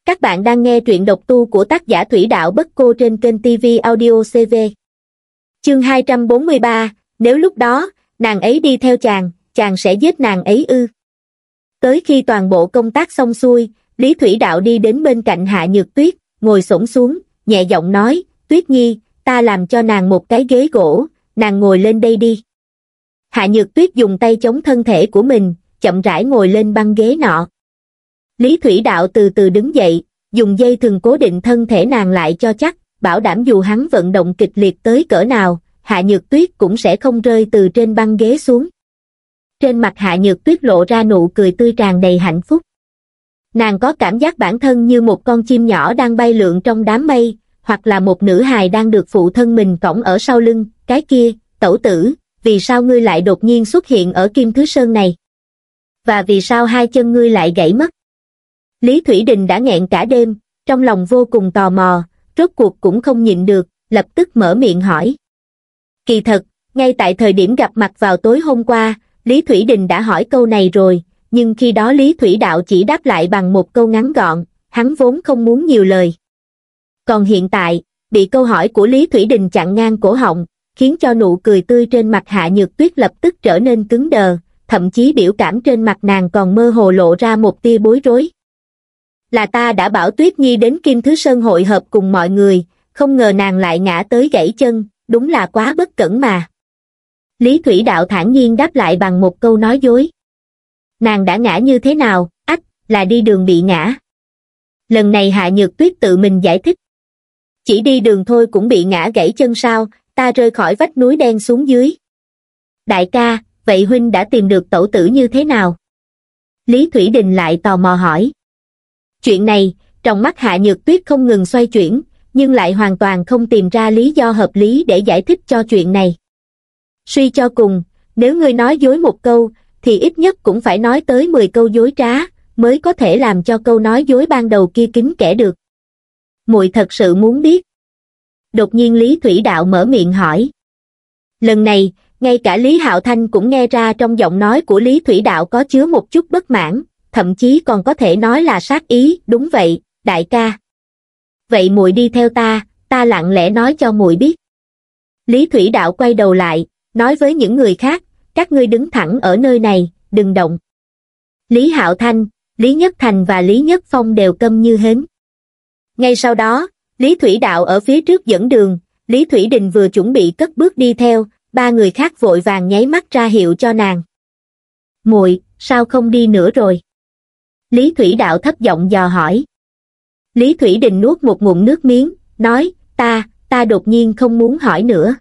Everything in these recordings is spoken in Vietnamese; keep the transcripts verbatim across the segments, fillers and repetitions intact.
Các bạn đang nghe truyện độc tu của tác giả Thủy Đạo Bất Cô trên kênh ti vi Audio xê vê. Chương hai trăm bốn mươi ba, nếu lúc đó, nàng ấy đi theo chàng, chàng sẽ giết nàng ấy ư. Tới khi toàn bộ công tác xong xuôi, Lý Thủy Đạo đi đến bên cạnh Hạ Nhược Tuyết, ngồi xổm xuống, nhẹ giọng nói, Tuyết Nhi, ta làm cho nàng một cái ghế gỗ, nàng ngồi lên đây đi. Hạ Nhược Tuyết dùng tay chống thân thể của mình, chậm rãi ngồi lên băng ghế nọ. Lý Thủy Đạo từ từ đứng dậy, dùng dây thừng cố định thân thể nàng lại cho chắc, bảo đảm dù hắn vận động kịch liệt tới cỡ nào, Hạ Nhược Tuyết cũng sẽ không rơi từ trên băng ghế xuống. Trên mặt Hạ Nhược Tuyết lộ ra nụ cười tươi tràn đầy hạnh phúc. Nàng có cảm giác bản thân như một con chim nhỏ đang bay lượn trong đám mây, hoặc là một nữ hài đang được phụ thân mình cõng ở sau lưng. Cái kia, tẩu tử, vì sao ngươi lại đột nhiên xuất hiện ở Kim Thứ Sơn này? Và vì sao hai chân ngươi lại gãy mất? Lý Thủy Đình đã nghẹn cả đêm, trong lòng vô cùng tò mò, rốt cuộc cũng không nhịn được, lập tức mở miệng hỏi. Kỳ thật, ngay tại thời điểm gặp mặt vào tối hôm qua, Lý Thủy Đình đã hỏi câu này rồi, nhưng khi đó Lý Thủy Đạo chỉ đáp lại bằng một câu ngắn gọn, hắn vốn không muốn nhiều lời. Còn hiện tại, bị câu hỏi của Lý Thủy Đình chặn ngang cổ họng, khiến cho nụ cười tươi trên mặt Hạ Nhược Tuyết lập tức trở nên cứng đờ, thậm chí biểu cảm trên mặt nàng còn mơ hồ lộ ra một tia bối rối. Là ta đã bảo Tuyết Nhi đến Kim Thứ Sơn hội hợp cùng mọi người, không ngờ nàng lại ngã tới gãy chân, đúng là quá bất cẩn mà. Lý Thủy Đạo thản nhiên đáp lại bằng một câu nói dối. Nàng đã ngã như thế nào? Ách, là đi đường bị ngã. Lần này Hạ Nhược Tuyết tự mình giải thích. Chỉ đi đường thôi cũng bị ngã gãy chân sao? Ta rơi khỏi vách núi đen xuống dưới. Đại ca, vậy huynh đã tìm được tẩu tử như thế nào? Lý Thủy Đình lại tò mò hỏi. Chuyện này, trong mắt Hạ Nhược Tuyết không ngừng xoay chuyển, nhưng lại hoàn toàn không tìm ra lý do hợp lý để giải thích cho chuyện này. Suy cho cùng, nếu ngươi nói dối một câu, thì ít nhất cũng phải nói tới mười câu dối trá, mới có thể làm cho câu nói dối ban đầu kia kín kẽ được. Muội thật sự muốn biết. Đột nhiên Lý Thủy Đạo mở miệng hỏi. Lần này, ngay cả Lý Hạo Thanh cũng nghe ra trong giọng nói của Lý Thủy Đạo có chứa một chút bất mãn, thậm chí còn có thể nói là sát ý. Đúng vậy, đại ca. Vậy muội đi theo ta, ta lặng lẽ nói cho muội biết. Lý Thủy Đạo quay đầu lại, nói với những người khác, các ngươi đứng thẳng ở nơi này, đừng động. Lý Hạo Thanh, Lý Nhất Thành và Lý Nhất Phong đều câm như hến. Ngay sau đó, Lý Thủy Đạo ở phía trước dẫn đường, Lý Thủy Đình vừa chuẩn bị cất bước đi theo, ba người khác vội vàng nháy mắt ra hiệu cho nàng. Muội, sao không đi nữa rồi? Lý Thủy Đạo thấp giọng dò hỏi. Lý Thủy Đình nuốt một ngụm nước miếng, nói, ta, ta đột nhiên không muốn hỏi nữa.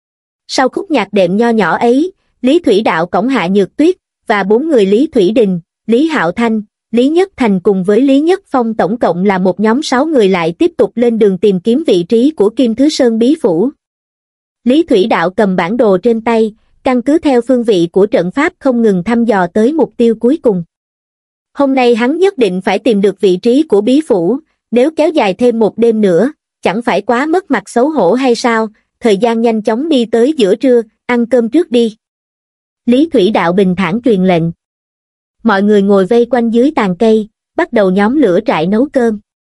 Sau khúc nhạc đệm nho nhỏ ấy, Lý Thủy Đạo cõng Hạ Nhược Tuyết, và bốn người Lý Thủy Đình, Lý Hạo Thanh, Lý Nhất Thành cùng với Lý Nhất Phong tổng cộng là một nhóm sáu người lại tiếp tục lên đường tìm kiếm vị trí của Kim Thứ Sơn Bí Phủ. Lý Thủy Đạo cầm bản đồ trên tay, căn cứ theo phương vị của trận pháp không ngừng thăm dò tới mục tiêu cuối cùng. Hôm nay hắn nhất định phải tìm được vị trí của bí phủ, nếu kéo dài thêm một đêm nữa, chẳng phải quá mất mặt xấu hổ hay sao? Thời gian nhanh chóng đi tới giữa trưa, ăn cơm trước đi. Lý Thủy Đạo bình thản truyền lệnh. Mọi người ngồi vây quanh dưới tàn cây, bắt đầu nhóm lửa trại nấu cơm.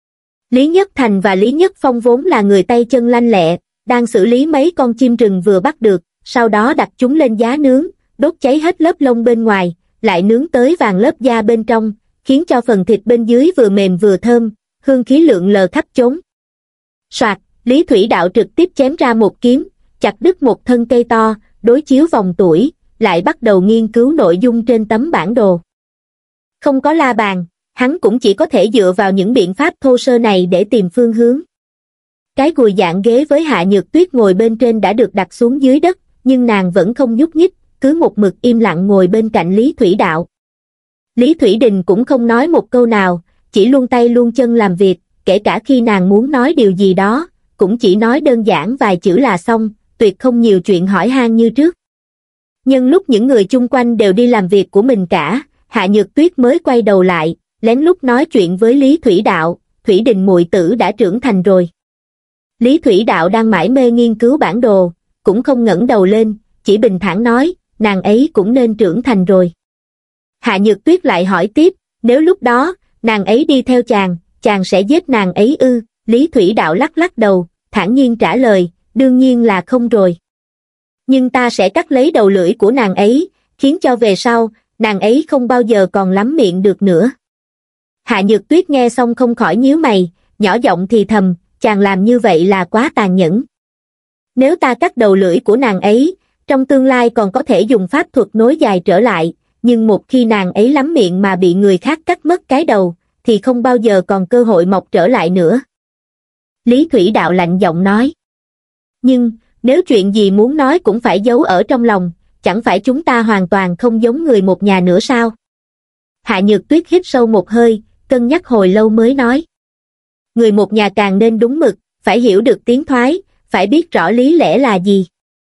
Lý Nhất Thành và Lý Nhất Phong vốn là người tay chân lanh lẹ, đang xử lý mấy con chim rừng vừa bắt được, sau đó đặt chúng lên giá nướng, đốt cháy hết lớp lông bên ngoài, lại nướng tới vàng lớp da bên trong, khiến cho phần thịt bên dưới vừa mềm vừa thơm, hương khí lượn lờ khắp chốn. Soạt, Lý Thủy Đạo trực tiếp chém ra một kiếm, chặt đứt một thân cây to, đối chiếu vòng tuổi, lại bắt đầu nghiên cứu nội dung trên tấm bản đồ. Không có la bàn, hắn cũng chỉ có thể dựa vào những biện pháp thô sơ này để tìm phương hướng. Cái gùi dạng ghế với Hạ Nhược Tuyết ngồi bên trên đã được đặt xuống dưới đất, nhưng nàng vẫn không nhúc nhích, cứ một mực im lặng ngồi bên cạnh Lý Thủy Đạo. Lý Thủy Đình cũng không nói một câu nào, chỉ luông tay luông chân làm việc, kể cả khi nàng muốn nói điều gì đó, cũng chỉ nói đơn giản vài chữ là xong, tuyệt không nhiều chuyện hỏi han như trước. Nhưng lúc những người chung quanh đều đi làm việc của mình cả, Hạ Nhược Tuyết mới quay đầu lại, lén lút nói chuyện với Lý Thủy Đạo, Thủy Đình muội tử đã trưởng thành rồi. Lý Thủy Đạo đang mải mê nghiên cứu bản đồ, cũng không ngẩng đầu lên, chỉ bình thản nói, nàng ấy cũng nên trưởng thành rồi. Hạ Nhược Tuyết lại hỏi tiếp, nếu lúc đó, nàng ấy đi theo chàng, chàng sẽ giết nàng ấy ư? Lý Thủy Đạo lắc lắc đầu, thản nhiên trả lời, đương nhiên là không rồi. Nhưng ta sẽ cắt lấy đầu lưỡi của nàng ấy, khiến cho về sau, nàng ấy không bao giờ còn lắm miệng được nữa. Hạ Nhược Tuyết nghe xong không khỏi nhíu mày, nhỏ giọng thì thầm, chàng làm như vậy là quá tàn nhẫn. Nếu ta cắt đầu lưỡi của nàng ấy, trong tương lai còn có thể dùng pháp thuật nối dài trở lại, nhưng một khi nàng ấy lắm miệng mà bị người khác cắt mất cái đầu, thì không bao giờ còn cơ hội mọc trở lại nữa. Lý Thủy Đạo lạnh giọng nói. Nhưng, nếu chuyện gì muốn nói cũng phải giấu ở trong lòng, chẳng phải chúng ta hoàn toàn không giống người một nhà nữa sao? Hạ Nhược Tuyết hít sâu một hơi, cân nhắc hồi lâu mới nói. Người một nhà càng nên đúng mực, phải hiểu được tiếng thoái, phải biết rõ lý lẽ là gì.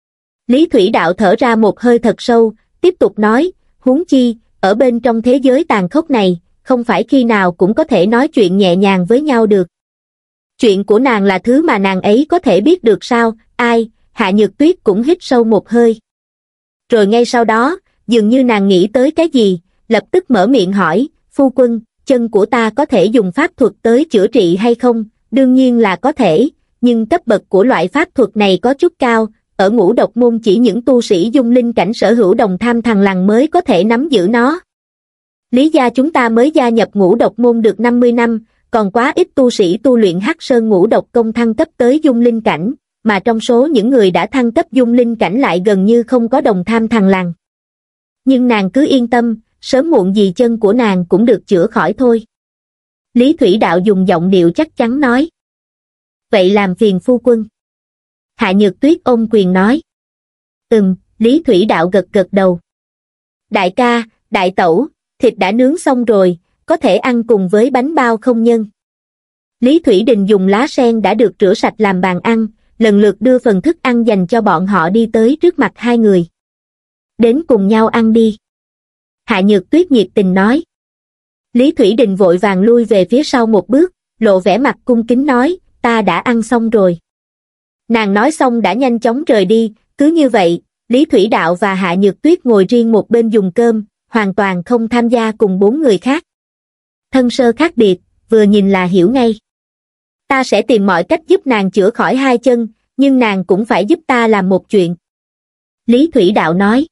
Lý Thủy Đạo thở ra một hơi thật sâu, tiếp tục nói, huống chi, ở bên trong thế giới tàn khốc này, không phải khi nào cũng có thể nói chuyện nhẹ nhàng với nhau được. Chuyện của nàng là thứ mà nàng ấy có thể biết được sao? Ai? Hạ Nhược Tuyết cũng hít sâu một hơi. Rồi ngay sau đó, dường như nàng nghĩ tới cái gì, lập tức mở miệng hỏi, phu quân, chân của ta có thể dùng pháp thuật tới chữa trị hay không? Đương nhiên là có thể, nhưng cấp bậc của loại pháp thuật này có chút cao, ở Ngũ Độc môn chỉ những tu sĩ dung linh cảnh sở hữu đồng tham thằng lằn mới có thể nắm giữ nó. Lý gia chúng ta mới gia nhập Ngũ Độc môn được năm mươi năm, còn quá ít tu sĩ tu luyện Hắc Sơn Ngũ Độc công thăng cấp tới dung linh cảnh, mà trong số những người đã thăng cấp dung linh cảnh lại gần như không có đồng tham thằng lằn. Nhưng nàng cứ yên tâm, sớm muộn gì chân của nàng cũng được chữa khỏi thôi. Lý Thủy Đạo dùng giọng điệu chắc chắn nói. Vậy làm phiền phu quân. Hạ Nhược Tuyết ôm quyền nói. Ừm, Lý Thủy Đạo gật gật đầu. Đại ca, đại tẩu, thịt đã nướng xong rồi, có thể ăn cùng với bánh bao không nhân? Lý Thủy Đình dùng lá sen đã được rửa sạch làm bàn ăn, lần lượt đưa phần thức ăn dành cho bọn họ đi tới trước mặt hai người. Đến cùng nhau ăn đi. Hạ Nhược Tuyết nhiệt tình nói. Lý Thủy Đình vội vàng lui về phía sau một bước, lộ vẻ mặt cung kính nói, ta đã ăn xong rồi. Nàng nói xong đã nhanh chóng rời đi, cứ như vậy, Lý Thủy Đạo và Hạ Nhược Tuyết ngồi riêng một bên dùng cơm, hoàn toàn không tham gia cùng bốn người khác. Thân sơ khác biệt, vừa nhìn là hiểu ngay. Ta sẽ tìm mọi cách giúp nàng chữa khỏi hai chân, nhưng nàng cũng phải giúp ta làm một chuyện. Lý Thủy Đạo nói.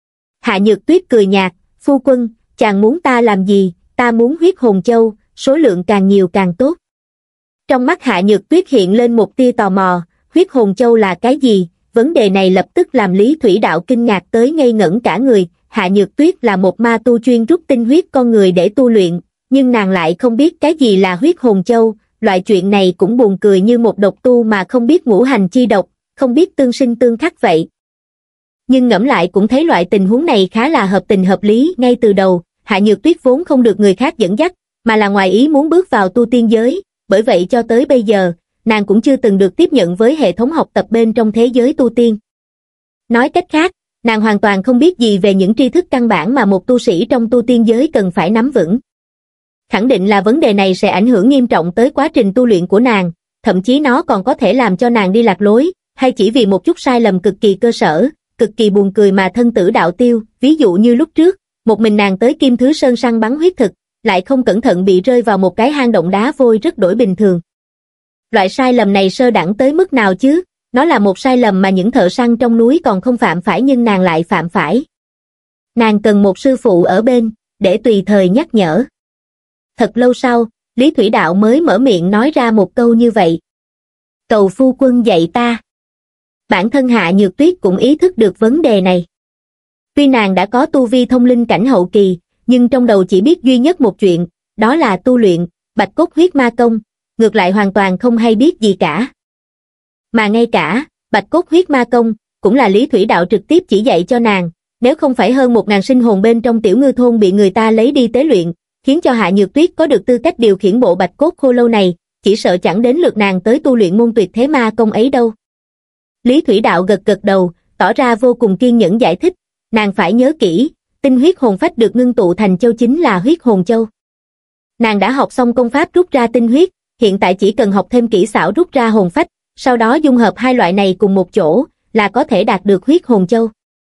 Hạ Nhược Tuyết cười nhạt, phu quân, chàng muốn ta làm gì? Ta muốn huyết hồn châu, số lượng càng nhiều càng tốt. Trong mắt Hạ Nhược Tuyết hiện lên một tia tò mò, huyết hồn châu là cái gì? Vấn đề này lập tức làm Lý Thủy Đạo kinh ngạc tới ngây ngẩn cả người. Hạ Nhược Tuyết là một ma tu chuyên rút tinh huyết con người để tu luyện, nhưng nàng lại không biết cái gì là huyết hồn châu. Loại chuyện này cũng buồn cười như một độc tu mà không biết ngũ hành chi độc, không biết tương sinh tương khắc vậy. Nhưng ngẫm lại cũng thấy loại tình huống này khá là hợp tình hợp lý. Ngay từ đầu, Hạ Nhược Tuyết vốn không được người khác dẫn dắt, mà là ngoài ý muốn bước vào tu tiên giới, bởi vậy cho tới bây giờ, nàng cũng chưa từng được tiếp nhận với hệ thống học tập bên trong thế giới tu tiên. Nói cách khác, nàng hoàn toàn không biết gì về những tri thức căn bản mà một tu sĩ trong tu tiên giới cần phải nắm vững. Khẳng định là vấn đề này sẽ ảnh hưởng nghiêm trọng tới quá trình tu luyện của nàng, thậm chí nó còn có thể làm cho nàng đi lạc lối, hay chỉ vì một chút sai lầm cực kỳ cơ sở, cực kỳ buồn cười mà thân tử đạo tiêu. Ví dụ như lúc trước, một mình nàng tới Kim Thứ Sơn săn bắn huyết thực, lại không cẩn thận bị rơi vào một cái hang động đá vôi rất đổi bình thường. Loại sai lầm này sơ đẳng tới mức nào chứ? Nó là một sai lầm mà những thợ săn trong núi còn không phạm phải nhưng nàng lại phạm phải. Nàng cần một sư phụ ở bên, để tùy thời nhắc nhở. Thật lâu sau, Lý Thủy Đạo mới mở miệng nói ra một câu như vậy. Cầu phu quân dạy ta. Bản thân Hạ Nhược Tuyết cũng ý thức được vấn đề này. Tuy nàng đã có tu vi thông linh cảnh hậu kỳ, nhưng trong đầu chỉ biết duy nhất một chuyện, đó là tu luyện Bạch Cốt Huyết Ma Công, ngược lại hoàn toàn không hay biết gì cả. Mà ngay cả Bạch Cốt Huyết Ma Công cũng là Lý Thủy Đạo trực tiếp chỉ dạy cho nàng, nếu không phải hơn một ngàn sinh hồn bên trong Tiểu Ngư thôn bị người ta lấy đi tế luyện, khiến cho Hạ Nhược Tuyết có được tư cách điều khiển bộ Bạch Cốt Khô Lâu này, chỉ sợ chẳng đến lượt nàng tới tu luyện môn Tuyệt Thế Ma Công ấy đâu. Lý Thủy Đạo gật gật đầu, tỏ ra vô cùng kiên nhẫn giải thích, nàng phải nhớ kỹ, tinh huyết hồn phách được ngưng tụ thành châu chính là huyết hồn châu. Nàng đã học xong công pháp rút ra tinh huyết, hiện tại chỉ cần học thêm kỹ xảo rút ra hồn phách, sau đó dung hợp hai loại này cùng một chỗ, là có thể đạt được huyết hồn châu.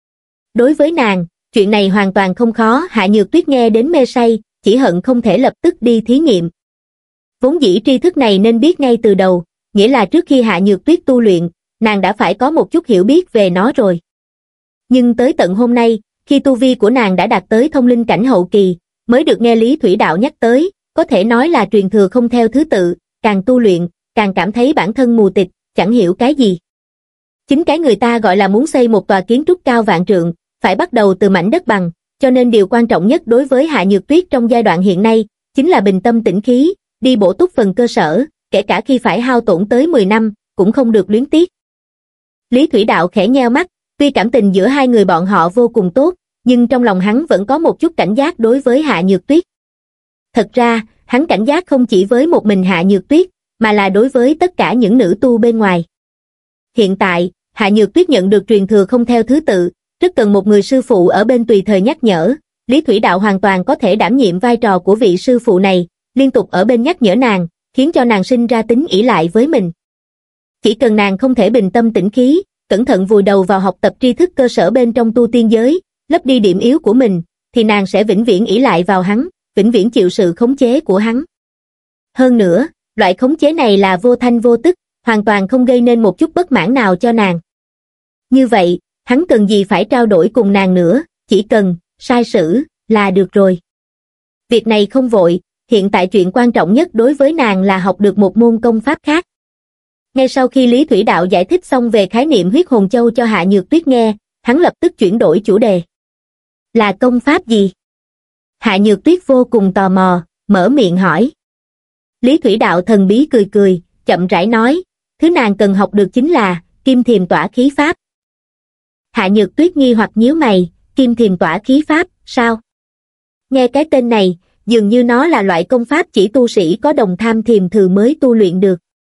Đối với nàng, chuyện này hoàn toàn không khó. Hạ Nhược Tuyết nghe đến mê say, chỉ hận không thể lập tức đi thí nghiệm. Vốn dĩ tri thức này nên biết ngay từ đầu, nghĩa là trước khi Hạ Nhược Tuyết tu luyện, nàng đã phải có một chút hiểu biết về nó rồi. Nhưng tới tận hôm nay, khi tu vi của nàng đã đạt tới thông linh cảnh hậu kỳ, mới được nghe Lý Thủy Đạo nhắc tới, có thể nói là truyền thừa không theo thứ tự, càng tu luyện, càng cảm thấy bản thân mù tịt, chẳng hiểu cái gì. Chính cái người ta gọi là muốn xây một tòa kiến trúc cao vạn trượng, phải bắt đầu từ mảnh đất bằng, cho nên điều quan trọng nhất đối với Hạ Nhược Tuyết trong giai đoạn hiện nay, chính là bình tâm tĩnh khí, đi bổ túc phần cơ sở, kể cả khi phải hao tổn tới mười năm, cũng không được luyến tiếc. Lý Thủy Đạo khẽ nheo mắt, tuy cảm tình giữa hai người bọn họ vô cùng tốt, nhưng trong lòng hắn vẫn có một chút cảnh giác đối với Hạ Nhược Tuyết. Thật ra, hắn cảnh giác không chỉ với một mình Hạ Nhược Tuyết, mà là đối với tất cả những nữ tu bên ngoài. Hiện tại, Hạ Nhược Tuyết nhận được truyền thừa không theo thứ tự, rất cần một người sư phụ ở bên tùy thời nhắc nhở. Lý Thủy Đạo hoàn toàn có thể đảm nhiệm vai trò của vị sư phụ này, liên tục ở bên nhắc nhở nàng, khiến cho nàng sinh ra tính ỷ lại với mình. Chỉ cần nàng không thể bình tâm tĩnh khí, cẩn thận vùi đầu vào học tập tri thức cơ sở bên trong tu tiên giới, lấp đi điểm yếu của mình, thì nàng sẽ vĩnh viễn ỷ lại vào hắn, vĩnh viễn chịu sự khống chế của hắn. Hơn nữa, loại khống chế này là vô thanh vô tức, hoàn toàn không gây nên một chút bất mãn nào cho nàng. Như vậy, hắn cần gì phải trao đổi cùng nàng nữa, chỉ cần sai sử là được rồi. Việc này không vội, hiện tại chuyện quan trọng nhất đối với nàng là học được một môn công pháp khác. Ngay sau khi Lý Thủy Đạo giải thích xong về khái niệm huyết hồn châu cho Hạ Nhược Tuyết nghe, hắn lập tức chuyển đổi chủ đề. Là công pháp gì? Hạ Nhược Tuyết vô cùng tò mò, mở miệng hỏi. Lý Thủy Đạo thần bí cười cười, chậm rãi nói, thứ nàng cần học được chính là Kim Thiềm Tỏa Khí Pháp. Hạ Nhược Tuyết nghi hoặc nhíu mày, Kim Thiềm Tỏa Khí Pháp, sao? Nghe cái tên này, dường như nó là loại công pháp chỉ tu sĩ có đồng tham thiềm thử mới tu luyện được.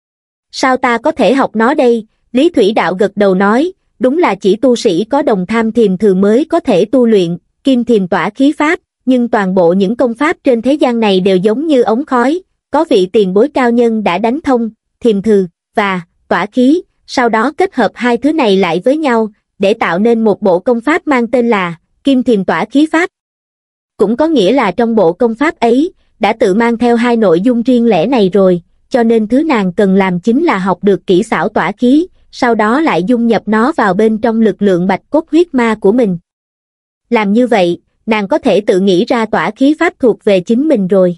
Sao ta có thể học nó đây? Lý Thủy Đạo gật đầu nói, đúng là chỉ tu sĩ có đồng tham thiềm thử mới có thể tu luyện Kim Thiềm Tỏa Khí Pháp, nhưng toàn bộ những công pháp trên thế gian này đều giống như ống khói, có vị tiền bối cao nhân đã đánh thông thiềm thử và tỏa khí, sau đó kết hợp hai thứ này lại với nhau, để tạo nên một bộ công pháp mang tên là Kim Thiềm Tỏa Khí Pháp. Cũng có nghĩa là trong bộ công pháp ấy, đã tự mang theo hai nội dung riêng lẻ này rồi, cho nên thứ nàng cần làm chính là học được kỹ xảo tỏa khí, sau đó lại dung nhập nó vào bên trong lực lượng bạch cốt huyết ma của mình. Làm như vậy, nàng có thể tự nghĩ ra tỏa khí pháp thuộc về chính mình rồi.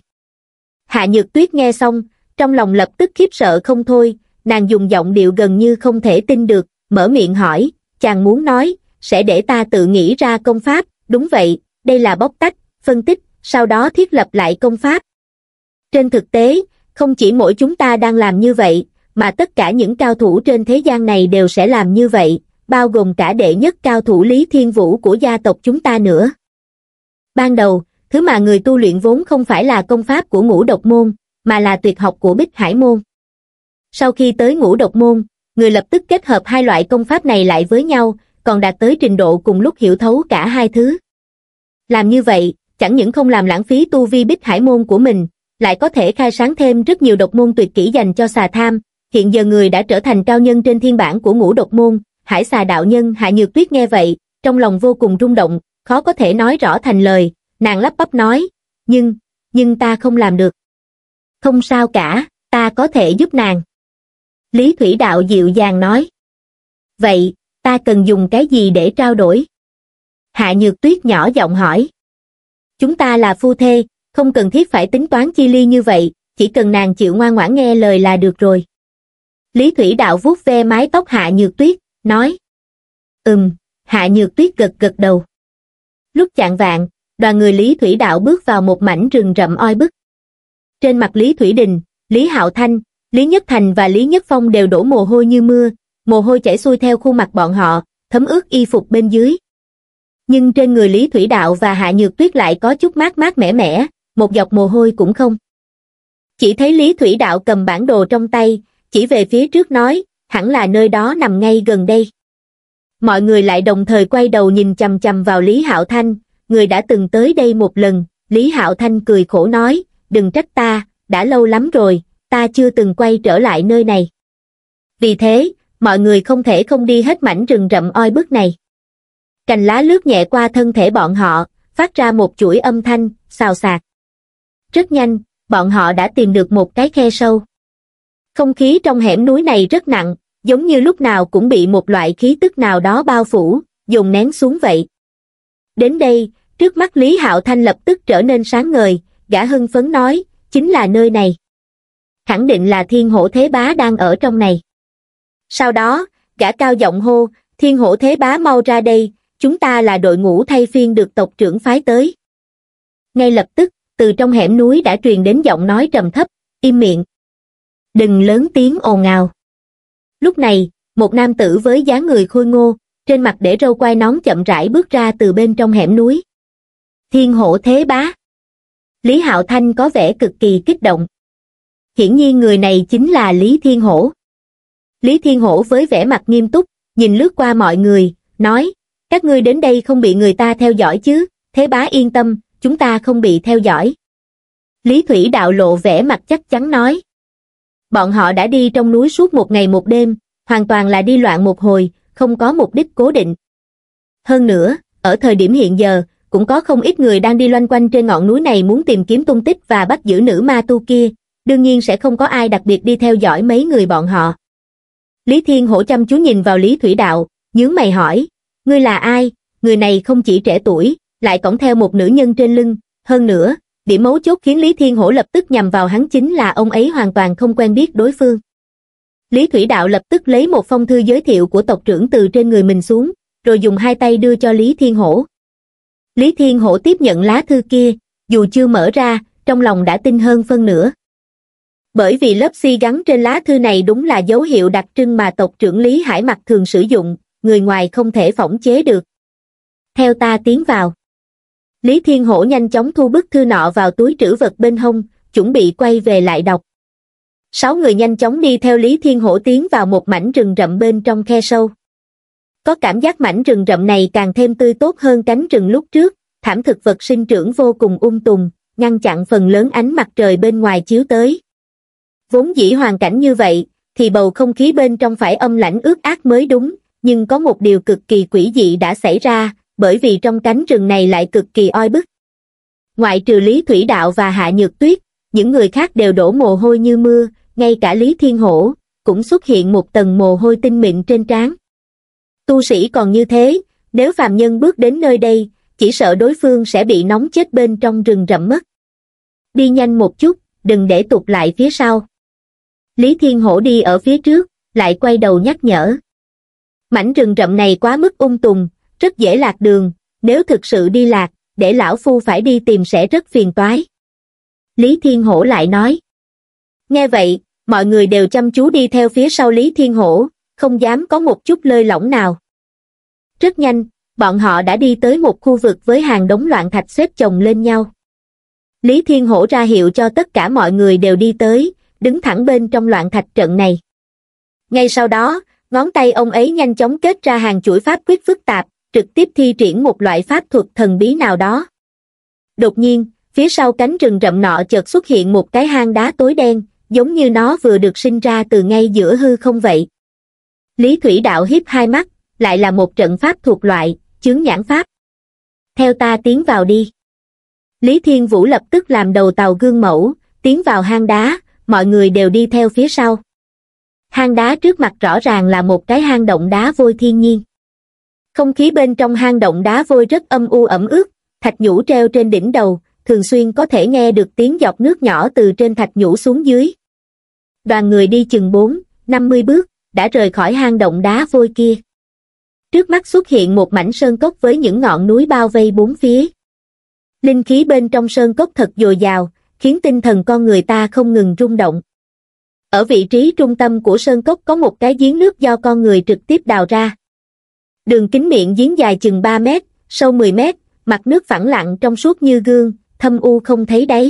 Hạ Nhược Tuyết nghe xong, trong lòng lập tức khiếp sợ không thôi, nàng dùng giọng điệu gần như không thể tin được, mở miệng hỏi, chàng muốn nói, sẽ để ta tự nghĩ ra công pháp, đúng vậy, đây là bóc tách, phân tích, sau đó thiết lập lại công pháp. Trên thực tế, không chỉ mỗi chúng ta đang làm như vậy, mà tất cả những cao thủ trên thế gian này đều sẽ làm như vậy, bao gồm cả đệ nhất cao thủ Lý Thiên Vũ của gia tộc chúng ta nữa. Ban đầu, thứ mà người tu luyện vốn không phải là công pháp của Ngũ Độc Môn, mà là tuyệt học của Bích Hải Môn. Sau khi tới Ngũ Độc Môn, người lập tức kết hợp hai loại công pháp này lại với nhau, còn đạt tới trình độ cùng lúc hiểu thấu cả hai thứ. Làm như vậy, chẳng những không làm lãng phí tu vi Bích Hải Môn của mình, lại có thể khai sáng thêm rất nhiều độc môn tuyệt kỹ dành cho xà tham. Hiện giờ người đã trở thành cao nhân trên thiên bản của Ngũ Độc Môn, Hải Xà đạo nhân. Hạ Nhược Tuyết nghe vậy, trong lòng vô cùng rung động, khó có thể nói rõ thành lời, nàng lắp bắp nói, nhưng, nhưng ta không làm được. Không sao cả, ta có thể giúp nàng. Lý Thủy Đạo dịu dàng nói. Vậy, ta cần dùng cái gì để trao đổi? Hạ Nhược Tuyết nhỏ giọng hỏi. Chúng ta là phu thê, không cần thiết phải tính toán chi ly như vậy, chỉ cần nàng chịu ngoan ngoãn nghe lời là được rồi. Lý Thủy Đạo vuốt ve mái tóc Hạ Nhược Tuyết, nói. Ừm, Hạ Nhược Tuyết gật gật đầu. Lúc chạng vạng, đoàn người Lý Thủy Đạo bước vào một mảnh rừng rậm oi bức. Trên mặt Lý Thủy Đình, Lý Hạo Thanh, Lý Nhất Thành và Lý Nhất Phong đều đổ mồ hôi như mưa, mồ hôi chảy xuôi theo khuôn mặt bọn họ, thấm ướt y phục bên dưới. Nhưng trên người Lý Thủy Đạo và Hạ Nhược Tuyết lại có chút mát mát mẻ mẻ, một giọt mồ hôi cũng không. Chỉ thấy Lý Thủy Đạo cầm bản đồ trong tay, chỉ về phía trước nói, hẳn là nơi đó nằm ngay gần đây. Mọi người lại đồng thời quay đầu nhìn chằm chằm vào Lý Hạo Thanh, người đã từng tới đây một lần. Lý Hạo Thanh cười khổ nói, đừng trách ta, đã lâu lắm rồi, ta chưa từng quay trở lại nơi này. Vì thế, mọi người không thể không đi hết mảnh rừng rậm oi bức này. Cành lá lướt nhẹ qua thân thể bọn họ, phát ra một chuỗi âm thanh, xào xạc. Rất nhanh, bọn họ đã tìm được một cái khe sâu. Không khí trong hẻm núi này rất nặng, giống như lúc nào cũng bị một loại khí tức nào đó bao phủ, dồn nén xuống vậy. Đến đây, trước mắt Lý Hạo Thanh lập tức trở nên sáng ngời, gã hưng phấn nói, chính là nơi này. Khẳng định là Thiên Hổ Thế Bá đang ở trong này. Sau đó, gã cao giọng hô, Thiên Hổ Thế Bá mau ra đây, chúng ta là đội ngũ thay phiên được tộc trưởng phái tới. Ngay lập tức, từ trong hẻm núi đã truyền đến giọng nói trầm thấp, im miệng. Đừng lớn tiếng ồn ào. Lúc này, một nam tử với dáng người khôi ngô, trên mặt để râu quai nón chậm rãi bước ra từ bên trong hẻm núi. Thiên Hổ Thế Bá. Lý Hạo Thanh có vẻ cực kỳ kích động. Hiển nhiên người này chính là Lý Thiên Hổ. Lý Thiên Hổ với vẻ mặt nghiêm túc, nhìn lướt qua mọi người, nói, các ngươi đến đây không bị người ta theo dõi chứ, Thế Bá yên tâm, chúng ta không bị theo dõi. Lý Thủy Đạo lộ vẻ mặt chắc chắn nói. Bọn họ đã đi trong núi suốt một ngày một đêm, hoàn toàn là đi loạn một hồi, không có mục đích cố định. Hơn nữa, ở thời điểm hiện giờ, cũng có không ít người đang đi loanh quanh trên ngọn núi này muốn tìm kiếm tung tích và bắt giữ nữ ma tu kia, đương nhiên sẽ không có ai đặc biệt đi theo dõi mấy người bọn họ. Lý Thiên Hổ chăm chú nhìn vào Lý Thủy Đạo, nhướng mày hỏi, ngươi là ai? Người này không chỉ trẻ tuổi, lại cõng theo một nữ nhân trên lưng, hơn nữa, điểm mấu chốt khiến Lý Thiên Hổ lập tức nhằm vào hắn chính là ông ấy hoàn toàn không quen biết đối phương. Lý Thủy Đạo lập tức lấy một phong thư giới thiệu của tộc trưởng từ trên người mình xuống, rồi dùng hai tay đưa cho Lý Thiên Hổ. Lý Thiên Hổ tiếp nhận lá thư kia, dù chưa mở ra, trong lòng đã tin hơn phân nửa. Bởi vì lớp xi gắn trên lá thư này đúng là dấu hiệu đặc trưng mà tộc trưởng Lý Hải Mặc thường sử dụng, người ngoài không thể phỏng chế được. Theo ta tiến vào. Lý Thiên Hổ nhanh chóng thu bức thư nọ vào túi trữ vật bên hông, chuẩn bị quay về lại đọc. Sáu người nhanh chóng đi theo Lý Thiên Hổ tiến vào một mảnh rừng rậm bên trong khe sâu. Có cảm giác mảnh rừng rậm này càng thêm tươi tốt hơn cánh rừng lúc trước, thảm thực vật sinh trưởng vô cùng um tùm, ngăn chặn phần lớn ánh mặt trời bên ngoài chiếu tới. Vốn dĩ hoàn cảnh như vậy, thì bầu không khí bên trong phải âm lãnh ướt át mới đúng, nhưng có một điều cực kỳ quỷ dị đã xảy ra, bởi vì trong cánh rừng này lại cực kỳ oi bức. Ngoại trừ Lý Thủy Đạo và Hạ Nhược Tuyết, những người khác đều đổ mồ hôi như mưa, ngay cả Lý Thiên Hổ, cũng xuất hiện một tầng mồ hôi tinh mịn trên trán. Tu sĩ còn như thế, nếu phàm nhân bước đến nơi đây, chỉ sợ đối phương sẽ bị nóng chết bên trong rừng rậm mất. Đi nhanh một chút, đừng để tụt lại phía sau. Lý Thiên Hổ đi ở phía trước, lại quay đầu nhắc nhở. Mảnh rừng rậm này quá mức um tùm, rất dễ lạc đường, nếu thực sự đi lạc, để lão phu phải đi tìm sẽ rất phiền toái. Lý Thiên Hổ lại nói. Nghe vậy, mọi người đều chăm chú đi theo phía sau Lý Thiên Hổ, không dám có một chút lơi lỏng nào. Rất nhanh, bọn họ đã đi tới một khu vực với hàng đống loạn thạch xếp chồng lên nhau. Lý Thiên Hổ ra hiệu cho tất cả mọi người đều đi tới, đứng thẳng bên trong loạn thạch trận này. Ngay sau đó, ngón tay ông ấy nhanh chóng kết ra hàng chuỗi pháp quyết phức tạp, trực tiếp thi triển một loại pháp thuật thần bí nào đó. Đột nhiên, phía sau cánh rừng rậm nọ chợt xuất hiện một cái hang đá tối đen, giống như nó vừa được sinh ra từ ngay giữa hư không vậy. Lý Thủy Đạo híp hai mắt, lại là một trận pháp thuộc loại, chướng nhãn pháp. Theo ta tiến vào đi. Lý Thiên Vũ lập tức làm đầu tàu gương mẫu, tiến vào hang đá, mọi người đều đi theo phía sau. Hang đá trước mặt rõ ràng là một cái hang động đá vôi thiên nhiên. Không khí bên trong hang động đá vôi rất âm u ẩm ướt, thạch nhũ treo trên đỉnh đầu, thường xuyên có thể nghe được tiếng giọt nước nhỏ từ trên thạch nhũ xuống dưới. Đoàn người đi chừng bốn, năm mươi bước, đã rời khỏi hang động đá vôi kia. Trước mắt xuất hiện một mảnh sơn cốc với những ngọn núi bao vây bốn phía. Linh khí bên trong sơn cốc thật dồi dào, khiến tinh thần con người ta không ngừng rung động. Ở vị trí trung tâm của sơn cốc có một cái giếng nước do con người trực tiếp đào ra. Đường kính miệng giếng dài chừng ba mét, sâu mười mét, mặt nước phẳng lặng trong suốt như gương, thâm u không thấy đáy.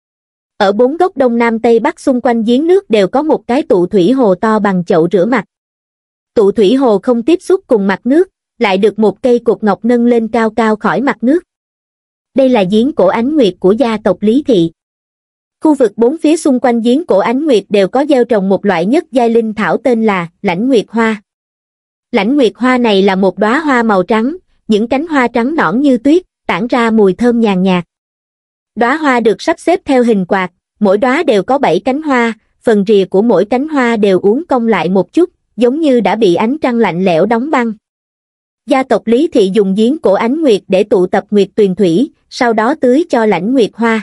Ở bốn góc đông nam tây bắc xung quanh giếng nước đều có một cái tụ thủy hồ to bằng chậu rửa mặt. Tụ thủy hồ không tiếp xúc cùng mặt nước, lại được một cây cột ngọc nâng lên cao cao khỏi mặt nước. Đây là giếng cổ Ánh Nguyệt của gia tộc Lý Thị. Khu vực bốn phía xung quanh giếng cổ Ánh Nguyệt đều có gieo trồng một loại nhất giai linh thảo tên là Lãnh Nguyệt Hoa. Lãnh Nguyệt Hoa này là một đóa hoa màu trắng, những cánh hoa trắng nõn như tuyết, tản ra mùi thơm nhàn nhạt. Đóa hoa được sắp xếp theo hình quạt, mỗi đóa đều có bảy cánh hoa, phần rìa của mỗi cánh hoa đều uốn cong lại một chút, giống như đã bị ánh trăng lạnh lẽo đóng băng. Gia tộc Lý Thị dùng giếng cổ ánh nguyệt để tụ tập nguyệt tuyền thủy, sau đó tưới cho lãnh nguyệt hoa.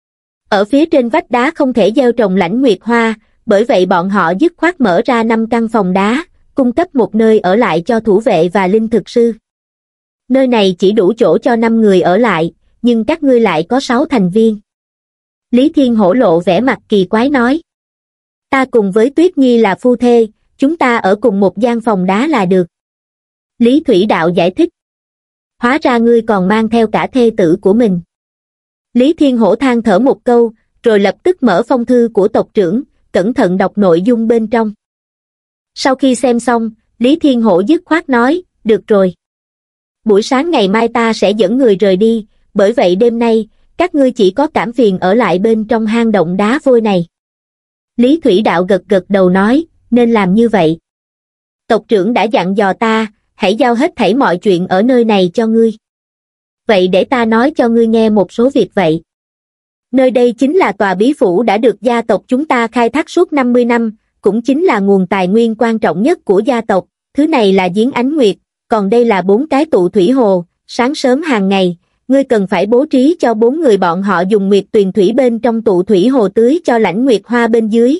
Ở phía trên vách đá không thể gieo trồng lãnh nguyệt hoa, bởi vậy bọn họ dứt khoát mở ra năm căn phòng đá, cung cấp một nơi ở lại cho thủ vệ và linh thực sư. Nơi này chỉ đủ chỗ cho năm người ở lại, nhưng các ngươi lại có sáu thành viên. Lý Thiên Hổ lộ vẻ mặt kỳ quái nói. Ta cùng với Tuyết Nhi là phu thê, chúng ta ở cùng một gian phòng đá là được. Lý Thủy Đạo giải thích. Hóa ra ngươi còn mang theo cả thê tử của mình. Lý Thiên Hổ than thở một câu, rồi lập tức mở phong thư của tộc trưởng, cẩn thận đọc nội dung bên trong. Sau khi xem xong, Lý Thiên Hổ dứt khoát nói, được rồi. Buổi sáng ngày mai ta sẽ dẫn người rời đi, bởi vậy đêm nay, các ngươi chỉ có cảm phiền ở lại bên trong hang động đá vôi này. Lý Thủy Đạo gật gật đầu nói, nên làm như vậy. Tộc trưởng đã dặn dò ta, hãy giao hết thảy mọi chuyện ở nơi này cho ngươi. Vậy để ta nói cho ngươi nghe một số việc vậy. Nơi đây chính là tòa bí phủ đã được gia tộc chúng ta khai thác suốt năm mươi năm, cũng chính là nguồn tài nguyên quan trọng nhất của gia tộc, thứ này là giếng ánh nguyệt, còn đây là bốn cái tụ thủy hồ, sáng sớm hàng ngày, ngươi cần phải bố trí cho bốn người bọn họ dùng nguyệt tuyền thủy bên trong tụ thủy hồ tưới cho lãnh nguyệt hoa bên dưới.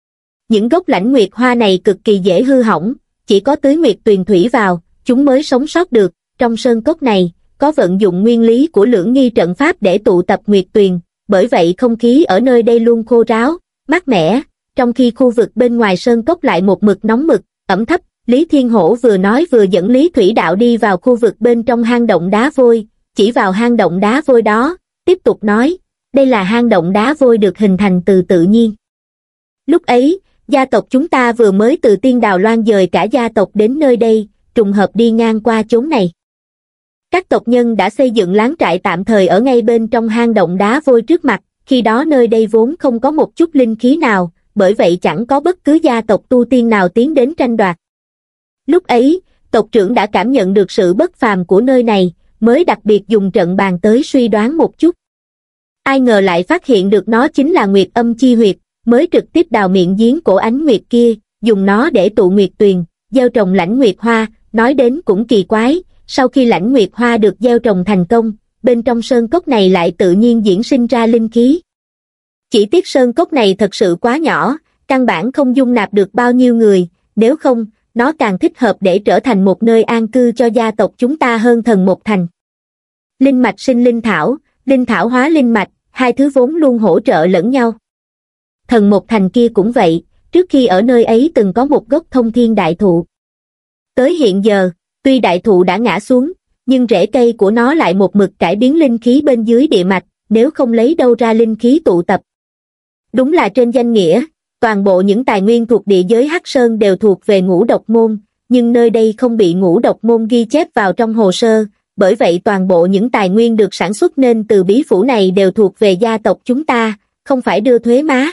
Những gốc lãnh nguyệt hoa này cực kỳ dễ hư hỏng, chỉ có tưới nguyệt tuyền thủy vào, chúng mới sống sót được. Trong sơn cốc này, có vận dụng nguyên lý của lưỡng nghi trận pháp để tụ tập nguyệt tuyền, bởi vậy không khí ở nơi đây luôn khô ráo, mát mẻ, trong khi khu vực bên ngoài sơn cốc lại một mực nóng mực, ẩm thấp. Lý Thiên Hổ vừa nói vừa dẫn Lý Thủy Đạo đi vào khu vực bên trong hang động đá vôi, chỉ vào hang động đá vôi đó, tiếp tục nói, đây là hang động đá vôi được hình thành từ tự nhiên. Lúc ấy, gia tộc chúng ta vừa mới từ Tiên Đào Loan dời cả gia tộc đến nơi đây, trùng hợp đi ngang qua chốn này. Các tộc nhân đã xây dựng láng trại tạm thời ở ngay bên trong hang động đá vôi trước mặt, khi đó nơi đây vốn không có một chút linh khí nào, bởi vậy chẳng có bất cứ gia tộc tu tiên nào tiến đến tranh đoạt. Lúc ấy, tộc trưởng đã cảm nhận được sự bất phàm của nơi này, mới đặc biệt dùng trận bàn tới suy đoán một chút. Ai ngờ lại phát hiện được nó chính là nguyệt âm chi huyệt, mới trực tiếp đào miệng giếng cổ ánh nguyệt kia, dùng nó để tụ nguyệt tuyền, gieo trồng lãnh nguyệt hoa. Nói đến cũng kỳ quái, sau khi lãnh nguyệt hoa được gieo trồng thành công, bên trong sơn cốc này lại tự nhiên diễn sinh ra linh khí. Chỉ tiếc sơn cốc này thật sự quá nhỏ, căn bản không dung nạp được bao nhiêu người, nếu không, nó càng thích hợp để trở thành một nơi an cư cho gia tộc chúng ta hơn thần một thành. Linh mạch sinh linh thảo, linh thảo hóa linh mạch, hai thứ vốn luôn hỗ trợ lẫn nhau. Thần một thành kia cũng vậy, trước khi ở nơi ấy từng có một gốc thông thiên đại thụ. Tới hiện giờ, tuy đại thụ đã ngã xuống, nhưng rễ cây của nó lại một mực cải biến linh khí bên dưới địa mạch, nếu không lấy đâu ra linh khí tụ tập. Đúng là trên danh nghĩa, toàn bộ những tài nguyên thuộc địa giới Hắc Sơn đều thuộc về Ngũ Độc Môn, nhưng nơi đây không bị Ngũ Độc Môn ghi chép vào trong hồ sơ, bởi vậy toàn bộ những tài nguyên được sản xuất nên từ bí phủ này đều thuộc về gia tộc chúng ta, không phải đưa thuế má.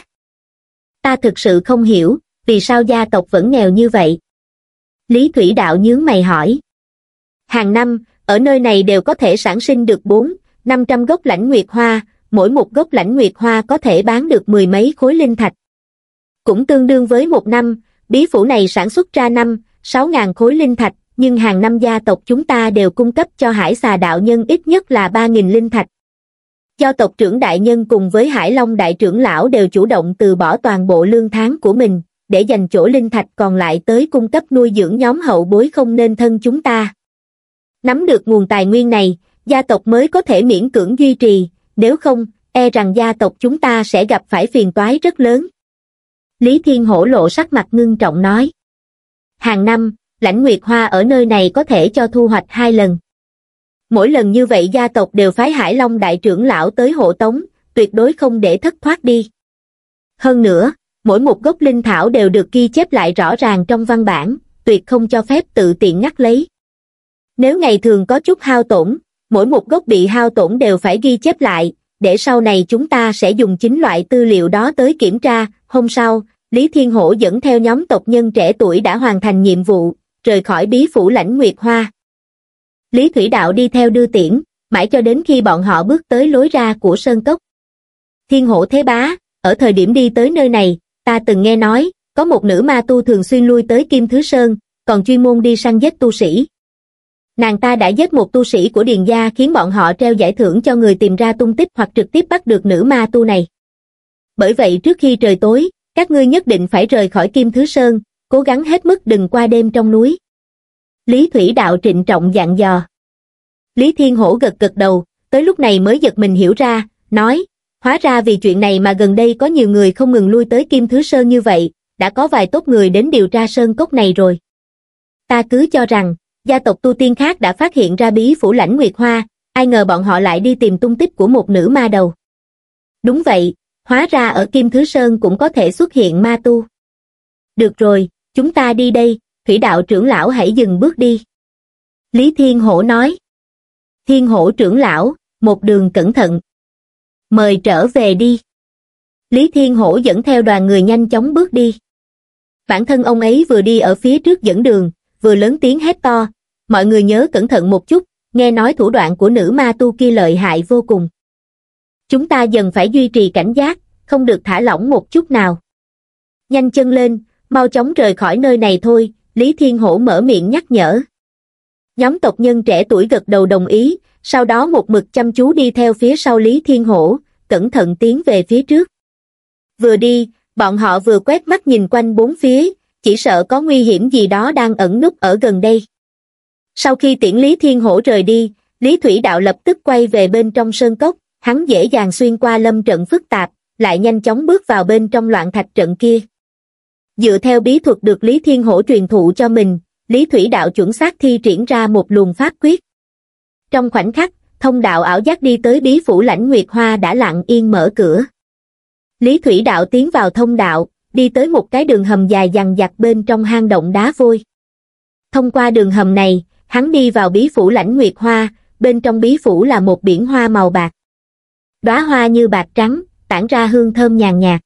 Ta thực sự không hiểu, vì sao gia tộc vẫn nghèo như vậy? Lý Thủy Đạo nhướng mày hỏi. Hàng năm, ở nơi này đều có thể sản sinh được bốn, năm trăm gốc lãnh nguyệt hoa, mỗi một gốc lãnh nguyệt hoa có thể bán được mười mấy khối linh thạch. Cũng tương đương với một năm, bí phủ này sản xuất ra năm, sáu ngàn khối linh thạch, nhưng hàng năm gia tộc chúng ta đều cung cấp cho Hải Xà đạo nhân ít nhất là ba nghìn linh thạch. Do tộc trưởng đại nhân cùng với Hải Long đại trưởng lão đều chủ động từ bỏ toàn bộ lương tháng của mình, để dành chỗ linh thạch còn lại tới cung cấp nuôi dưỡng nhóm hậu bối không nên thân chúng ta. Nắm được nguồn tài nguyên này, gia tộc mới có thể miễn cưỡng duy trì, nếu không, e rằng gia tộc chúng ta sẽ gặp phải phiền toái rất lớn. Lý Thiên Hổ lộ sắc mặt ngưng trọng nói. Hàng năm, lãnh nguyệt hoa ở nơi này có thể cho thu hoạch hai lần. Mỗi lần như vậy gia tộc đều phái Hải Long đại trưởng lão tới hộ tống, tuyệt đối không để thất thoát đi. Hơn nữa, mỗi một gốc linh thảo đều được ghi chép lại rõ ràng trong văn bản, tuyệt không cho phép tự tiện ngắt lấy. Nếu ngày thường có chút hao tổn, mỗi một gốc bị hao tổn đều phải ghi chép lại, để sau này chúng ta sẽ dùng chính loại tư liệu đó tới kiểm tra. Hôm sau, Lý Thiên Hổ dẫn theo nhóm tộc nhân trẻ tuổi đã hoàn thành nhiệm vụ, rời khỏi bí phủ lãnh nguyệt hoa. Lý Thủy Đạo đi theo đưa tiễn, mãi cho đến khi bọn họ bước tới lối ra của sơn cốc. Thiên Hổ thế bá, ở thời điểm đi tới nơi này, ta từng nghe nói, có một nữ ma tu thường xuyên lui tới Kim Thứ Sơn, còn chuyên môn đi săn giết tu sĩ. Nàng ta đã giết một tu sĩ của Điền gia khiến bọn họ treo giải thưởng cho người tìm ra tung tích hoặc trực tiếp bắt được nữ ma tu này. Bởi vậy trước khi trời tối, các ngươi nhất định phải rời khỏi Kim Thứ Sơn, cố gắng hết mức đừng qua đêm trong núi. Lý Thủy Đạo trịnh trọng dặn dò. Lý Thiên Hổ gật gật đầu, tới lúc này mới giật mình hiểu ra, nói, hóa ra vì chuyện này mà gần đây có nhiều người không ngừng lui tới Kim Thứ Sơn như vậy, đã có vài tốt người đến điều tra sơn cốc này rồi. Ta cứ cho rằng, gia tộc tu tiên khác đã phát hiện ra bí phủ Lãnh Nguyệt Hoa, ai ngờ bọn họ lại đi tìm tung tích của một nữ ma đầu. Đúng vậy, hóa ra ở Kim Thứ Sơn cũng có thể xuất hiện ma tu. Được rồi, chúng ta đi đây, Thủy Đạo trưởng lão hãy dừng bước đi. Lý Thiên Hổ nói. Thiên Hổ trưởng lão, một đường cẩn thận. Mời trở về đi. Lý Thiên Hổ dẫn theo đoàn người nhanh chóng bước đi. Bản thân ông ấy vừa đi ở phía trước dẫn đường, vừa lớn tiếng hét to, mọi người nhớ cẩn thận một chút, nghe nói thủ đoạn của nữ ma tu kia lợi hại vô cùng. Chúng ta dần phải duy trì cảnh giác, không được thả lỏng một chút nào. Nhanh chân lên, mau chóng rời khỏi nơi này thôi, Lý Thiên Hổ mở miệng nhắc nhở. Nhóm tộc nhân trẻ tuổi gật đầu đồng ý, sau đó một mực chăm chú đi theo phía sau Lý Thiên Hổ, cẩn thận tiến về phía trước. Vừa đi, bọn họ vừa quét mắt nhìn quanh bốn phía, chỉ sợ có nguy hiểm gì đó đang ẩn núp ở gần đây. Sau khi tiễn Lý Thiên Hổ rời đi, Lý Thủy Đạo lập tức quay về bên trong sơn cốc, hắn dễ dàng xuyên qua lâm trận phức tạp, lại nhanh chóng bước vào bên trong loạn thạch trận kia. Dựa theo bí thuật được Lý Thiên Hổ truyền thụ cho mình, Lý Thủy Đạo chuẩn xác thi triển ra một luồng pháp quyết. Trong khoảnh khắc, thông đạo ảo giác đi tới bí phủ Lãnh Nguyệt Hoa đã lặng yên mở cửa. Lý Thủy Đạo tiến vào thông đạo, đi tới một cái đường hầm dài dằng dặc bên trong hang động đá vôi. Thông qua đường hầm này, hắn đi vào bí phủ Lãnh Nguyệt Hoa, bên trong bí phủ là một biển hoa màu bạc. Đóa hoa như bạc trắng, tản ra hương thơm nhàn nhạt.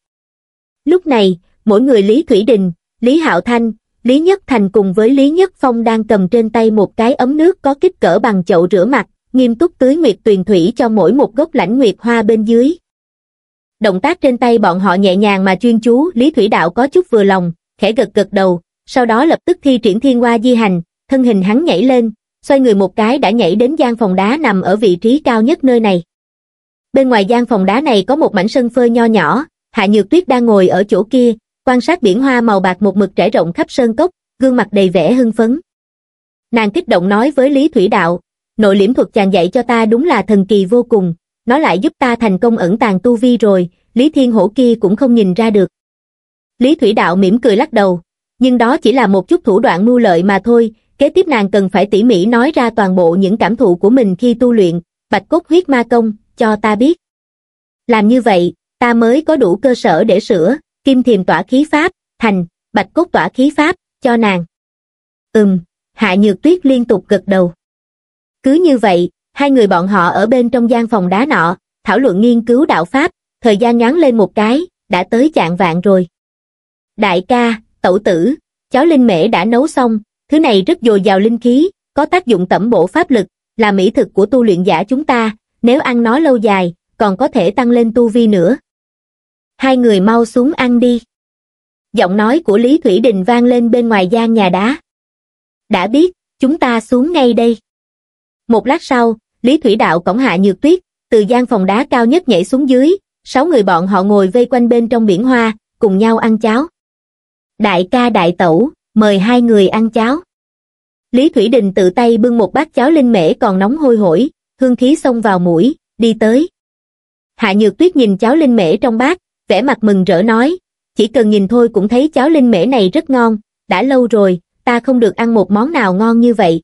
Lúc này, mỗi người Lý Thủy Đình, Lý Hạo Thanh, Lý Nhất Thành cùng với Lý Nhất Phong đang cầm trên tay một cái ấm nước có kích cỡ bằng chậu rửa mặt, nghiêm túc tưới nguyệt tuyền thủy cho mỗi một gốc Lãnh Nguyệt Hoa bên dưới. Động tác trên tay bọn họ nhẹ nhàng mà chuyên chú, Lý Thủy Đạo có chút vừa lòng, khẽ gật gật đầu, sau đó lập tức thi triển Thiên Hoa Di Hành, thân hình hắn nhảy lên, xoay người một cái đã nhảy đến gian phòng đá nằm ở vị trí cao nhất nơi này. Bên ngoài gian phòng đá này có một mảnh sân phơi nho nhỏ, Hạ Nhược Tuyết đang ngồi ở chỗ kia, quan sát biển hoa màu bạc một mực trải rộng khắp sơn cốc, gương mặt đầy vẻ hưng phấn. Nàng kích động nói với Lý Thủy Đạo, nội liễm thuật chàng dạy cho ta đúng là thần kỳ vô cùng, nó lại giúp ta thành công ẩn tàng tu vi rồi, Lý Thiên Hổ kia cũng không nhìn ra được. Lý Thủy Đạo mỉm cười lắc đầu, nhưng đó chỉ là một chút thủ đoạn mưu lợi mà thôi, kế tiếp nàng cần phải tỉ mỉ nói ra toàn bộ những cảm thụ của mình khi tu luyện, Bạch Cốt Huyết Ma Công, cho ta biết. Làm như vậy, ta mới có đủ cơ sở để sửa, Kim Thiềm Tỏa Khí Pháp, thành, Bạch Cốt Tỏa Khí Pháp, cho nàng. Ừm, Hạ Nhược Tuyết liên tục gật đầu. Cứ như vậy, hai người bọn họ ở bên trong gian phòng đá nọ, thảo luận nghiên cứu đạo Pháp, thời gian nhoáng lên một cái, đã tới chạng vạng rồi. Đại ca, tẩu tử, cháo linh mễ đã nấu xong, thứ này rất dồi dào linh khí, có tác dụng tẩm bổ pháp lực, là mỹ thực của tu luyện giả chúng ta, nếu ăn nó lâu dài, còn có thể tăng lên tu vi nữa. Hai người mau xuống ăn đi. Giọng nói của Lý Thủy Đình vang lên bên ngoài gian nhà đá. Đã biết, chúng ta xuống ngay đây. Một lát sau, Lý Thủy Đạo cõng Hạ Nhược Tuyết, từ gian phòng đá cao nhất nhảy xuống dưới, sáu người bọn họ ngồi vây quanh bên trong biển hoa, cùng nhau ăn cháo. Đại ca đại tẩu, mời hai người ăn cháo. Lý Thủy Đình tự tay bưng một bát cháo linh mễ còn nóng hôi hổi, hương khí xông vào mũi, đi tới. Hạ Nhược Tuyết nhìn cháo linh mễ trong bát, vẻ mặt mừng rỡ nói, chỉ cần nhìn thôi cũng thấy cháo linh mễ này rất ngon, đã lâu rồi, ta không được ăn một món nào ngon như vậy.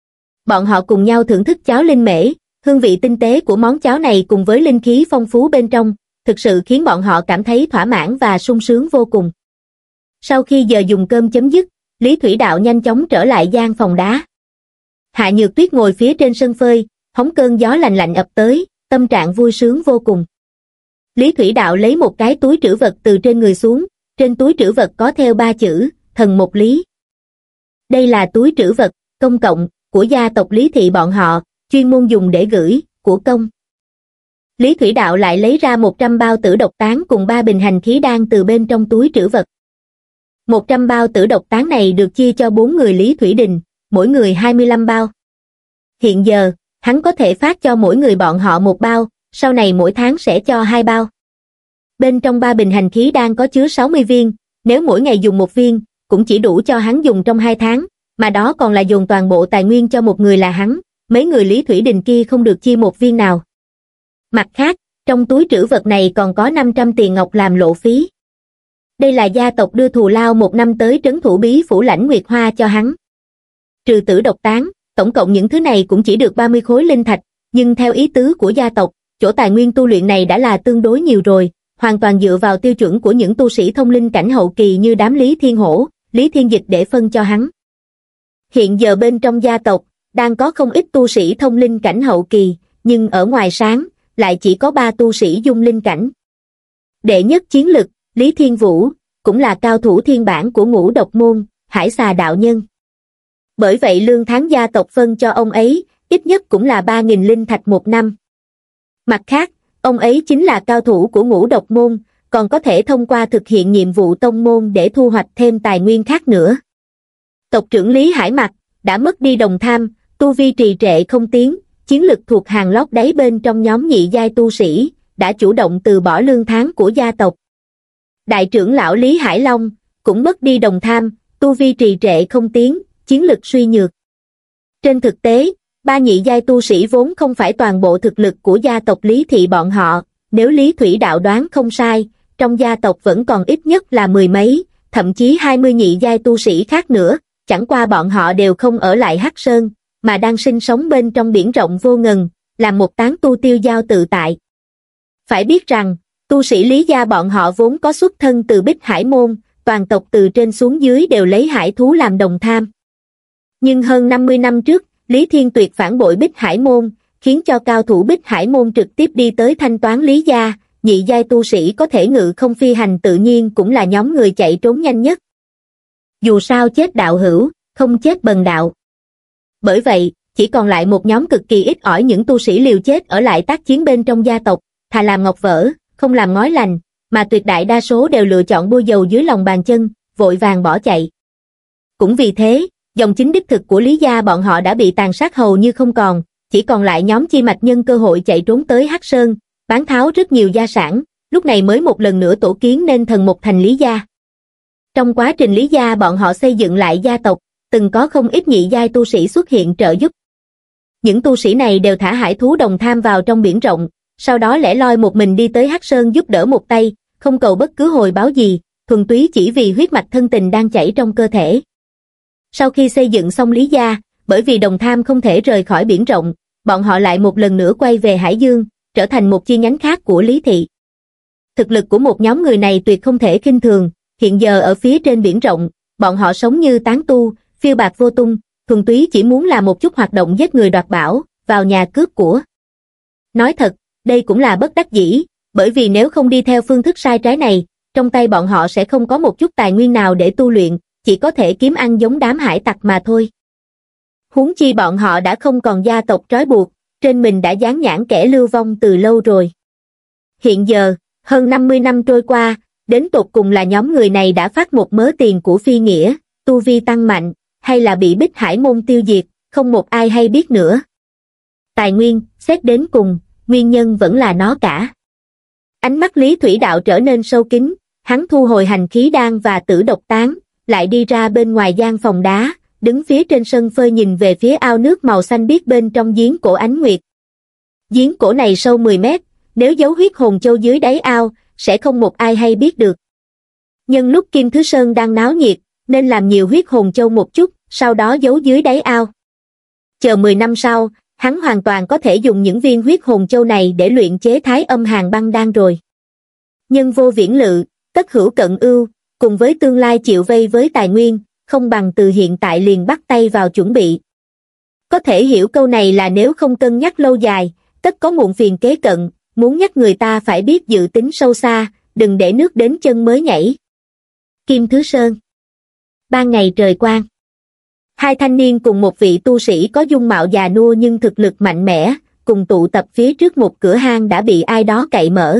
Bọn họ cùng nhau thưởng thức cháo linh mễ, hương vị tinh tế của món cháo này cùng với linh khí phong phú bên trong, thực sự khiến bọn họ cảm thấy thỏa mãn và sung sướng vô cùng. Sau khi giờ dùng cơm chấm dứt, Lý Thủy Đạo nhanh chóng trở lại gian phòng đá. Hạ Nhược Tuyết ngồi phía trên sân phơi, hóng cơn gió lạnh lạnh ập tới, tâm trạng vui sướng vô cùng. Lý Thủy Đạo lấy một cái túi trữ vật từ trên người xuống, trên túi trữ vật có theo ba chữ, thần một lý. Đây là túi trữ vật, công cộng, của gia tộc Lý Thị bọn họ, chuyên môn dùng để gửi, của công. Lý Thủy Đạo lại lấy ra một trăm bao tử độc tán cùng ba bình hành khí đan từ bên trong túi trữ vật. một trăm bao tử độc tán này được chia cho bốn người Lý Thủy Đình, mỗi người hai mươi lăm bao. Hiện giờ, hắn có thể phát cho mỗi người bọn họ một bao, sau này mỗi tháng sẽ cho hai bao. Bên trong ba bình hành khí đan có chứa sáu mươi viên, nếu mỗi ngày dùng một viên, cũng chỉ đủ cho hắn dùng trong hai tháng, mà đó còn là dồn toàn bộ tài nguyên cho một người là hắn, mấy người Lý Thủy Đình kia không được chia một viên nào. Mặt khác, trong túi trữ vật này còn có năm trăm tiền ngọc làm lộ phí. Đây là gia tộc đưa thù lao một năm tới trấn thủ bí phủ Lãnh Nguyệt Hoa cho hắn. Trừ tử độc tán, tổng cộng những thứ này cũng chỉ được ba mươi khối linh thạch, nhưng theo ý tứ của gia tộc, chỗ tài nguyên tu luyện này đã là tương đối nhiều rồi, hoàn toàn dựa vào tiêu chuẩn của những tu sĩ thông linh cảnh hậu kỳ như đám Lý Thiên Hổ, Lý Thiên Dịch để phân cho hắn. Hiện giờ bên trong gia tộc, đang có không ít tu sĩ thông linh cảnh hậu kỳ, nhưng ở ngoài sáng, lại chỉ có ba tu sĩ dung linh cảnh. Đệ nhất chiến lực, Lý Thiên Vũ, cũng là cao thủ thiên bản của Ngũ Độc Môn, Hải Xà đạo nhân. Bởi vậy lương tháng gia tộc phân cho ông ấy, ít nhất cũng là ba nghìn linh thạch một năm. Mặt khác, ông ấy chính là cao thủ của Ngũ Độc Môn, còn có thể thông qua thực hiện nhiệm vụ tông môn để thu hoạch thêm tài nguyên khác nữa. Tộc trưởng Lý Hải Mặc đã mất đi đồng tham, tu vi trì trệ không tiến, chiến lực thuộc hàng lót đáy bên trong nhóm nhị giai tu sĩ, đã chủ động từ bỏ lương tháng của gia tộc. Đại trưởng lão Lý Hải Long cũng mất đi đồng tham, tu vi trì trệ không tiến, chiến lực suy nhược. Trên thực tế, ba nhị giai tu sĩ vốn không phải toàn bộ thực lực của gia tộc Lý Thị bọn họ, nếu Lý Thủy Đạo đoán không sai, trong gia tộc vẫn còn ít nhất là mười mấy, thậm chí hai mươi nhị giai tu sĩ khác nữa, chẳng qua bọn họ đều không ở lại Hắc Sơn, mà đang sinh sống bên trong biển rộng vô ngần, làm một tán tu tiêu dao tự tại. Phải biết rằng, tu sĩ Lý gia bọn họ vốn có xuất thân từ Bích Hải Môn, toàn tộc từ trên xuống dưới đều lấy hải thú làm đồng tham. Nhưng hơn năm mươi năm trước, Lý Thiên Tuyệt phản bội Bích Hải Môn, khiến cho cao thủ Bích Hải Môn trực tiếp đi tới thanh toán Lý gia, nhị giai tu sĩ có thể ngự không phi hành tự nhiên cũng là nhóm người chạy trốn nhanh nhất. Dù sao chết đạo hữu, không chết bần đạo. Bởi vậy, chỉ còn lại một nhóm cực kỳ ít ỏi những tu sĩ liều chết ở lại tác chiến bên trong gia tộc, thà làm ngọc vỡ, không làm ngói lành, mà tuyệt đại đa số đều lựa chọn bôi dầu dưới lòng bàn chân, vội vàng bỏ chạy. Cũng vì thế, dòng chính đích thực của Lý gia bọn họ đã bị tàn sát hầu như không còn, chỉ còn lại nhóm chi mạch nhân cơ hội chạy trốn tới Hắc Sơn, bán tháo rất nhiều gia sản, lúc này mới một lần nữa tổ kiến nên thần một thành Lý gia. Trong quá trình Lý gia bọn họ xây dựng lại gia tộc, từng có không ít nhị giai tu sĩ xuất hiện trợ giúp. Những tu sĩ này đều thả hải thú đồng tham vào trong biển rộng, sau đó lẻ loi một mình đi tới Hắc Sơn giúp đỡ một tay, không cầu bất cứ hồi báo gì, thuần túy chỉ vì huyết mạch thân tình đang chảy trong cơ thể. Sau khi xây dựng xong Lý gia, bởi vì đồng tham không thể rời khỏi biển rộng, bọn họ lại một lần nữa quay về Hải Dương, trở thành một chi nhánh khác của Lý Thị. Thực lực của một nhóm người này tuyệt không thể khinh thường, hiện giờ ở phía trên biển rộng, bọn họ sống như tán tu, phiêu bạt vô tung, thuần túy chỉ muốn làm một chút hoạt động giết người đoạt bảo, vào nhà cướp của. Nói thật, đây cũng là bất đắc dĩ, bởi vì nếu không đi theo phương thức sai trái này, trong tay bọn họ sẽ không có một chút tài nguyên nào để tu luyện, chỉ có thể kiếm ăn giống đám hải tặc mà thôi. Huống chi bọn họ đã không còn gia tộc trói buộc, trên mình đã dán nhãn kẻ lưu vong từ lâu rồi. Hiện giờ, hơn năm mươi năm trôi qua, đến tột cùng là nhóm người này đã phát một mớ tiền của phi nghĩa, tu vi tăng mạnh, hay là bị Bích Hải Môn tiêu diệt, không một ai hay biết nữa. Tài nguyên, xét đến cùng, nguyên nhân vẫn là nó cả. Ánh mắt Lý Thủy Đạo trở nên sâu kín, hắn thu hồi hành khí đan và tử độc tán, lại đi ra bên ngoài gian phòng đá, đứng phía trên sân phơi nhìn về phía ao nước màu xanh biếc bên trong giếng cổ Ánh Nguyệt. Giếng cổ này sâu mười mét, nếu giấu huyết hồn châu dưới đáy ao, sẽ không một ai hay biết được. Nhưng lúc Kim Thứ Sơn đang náo nhiệt, nên làm nhiều huyết hồn châu một chút, sau đó giấu dưới đáy ao. Chờ mười năm sau, hắn hoàn toàn có thể dùng những viên huyết hồn châu này để luyện chế Thái Âm Hàn Băng Đan rồi. Nhân vô viễn lự, tất hữu cận ưu, cùng với tương lai chịu vây với tài nguyên, không bằng từ hiện tại liền bắt tay vào chuẩn bị. Có thể hiểu câu này là nếu không cân nhắc lâu dài, tất có muộn phiền kế cận, muốn nhắc người ta phải biết dự tính sâu xa, đừng để nước đến chân mới nhảy. Kim Thứ Sơn. Ban ngày trời quang. Hai thanh niên cùng một vị tu sĩ có dung mạo già nua nhưng thực lực mạnh mẽ, cùng tụ tập phía trước một cửa hang đã bị ai đó cậy mở.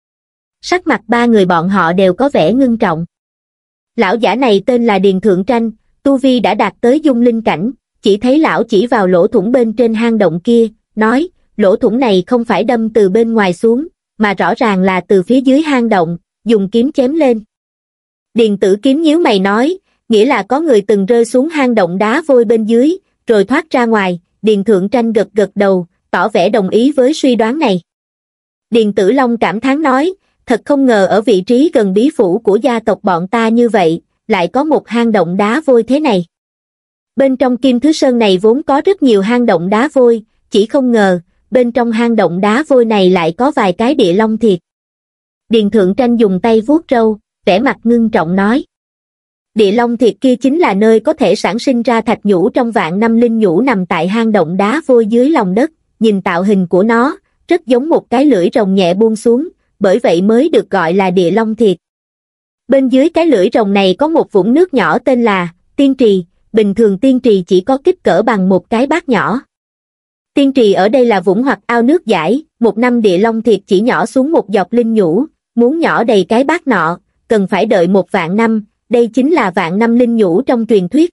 Sắc mặt ba người bọn họ đều có vẻ ngưng trọng. Lão giả này tên là Điền Thượng Tranh, tu vi đã đạt tới dung linh cảnh, chỉ thấy lão chỉ vào lỗ thủng bên trên hang động kia, nói, lỗ thủng này không phải đâm từ bên ngoài xuống, mà rõ ràng là từ phía dưới hang động, dùng kiếm chém lên. Điền Tử Kiếm nhíu mày nói, nghĩa là có người từng rơi xuống hang động đá vôi bên dưới, rồi thoát ra ngoài. Điền Thượng Tranh gật gật đầu, tỏ vẻ đồng ý với suy đoán này. Điền Tử Long cảm thán nói, thật không ngờ ở vị trí gần bí phủ của gia tộc bọn ta như vậy, lại có một hang động đá vôi thế này. Bên trong Kim Thứ Sơn này vốn có rất nhiều hang động đá vôi, chỉ không ngờ, bên trong hang động đá vôi này lại có vài cái địa long thiệt. Điền Thượng Tranh dùng tay vuốt râu, vẻ mặt ngưng trọng nói. Địa long thiệt kia chính là nơi có thể sản sinh ra thạch nhũ trong vạn năm linh nhũ nằm tại hang động đá vôi dưới lòng đất, nhìn tạo hình của nó, rất giống một cái lưỡi rồng nhẹ buông xuống, bởi vậy mới được gọi là địa long thiệt. Bên dưới cái lưỡi rồng này có một vũng nước nhỏ tên là Tiên Trì, bình thường tiên trì chỉ có kích cỡ bằng một cái bát nhỏ. Tiên trì ở đây là vũng hoặc ao nước dãi, một năm địa long thiệt chỉ nhỏ xuống một giọt linh nhũ, muốn nhỏ đầy cái bát nọ, cần phải đợi một vạn năm, đây chính là vạn năm linh nhũ trong truyền thuyết.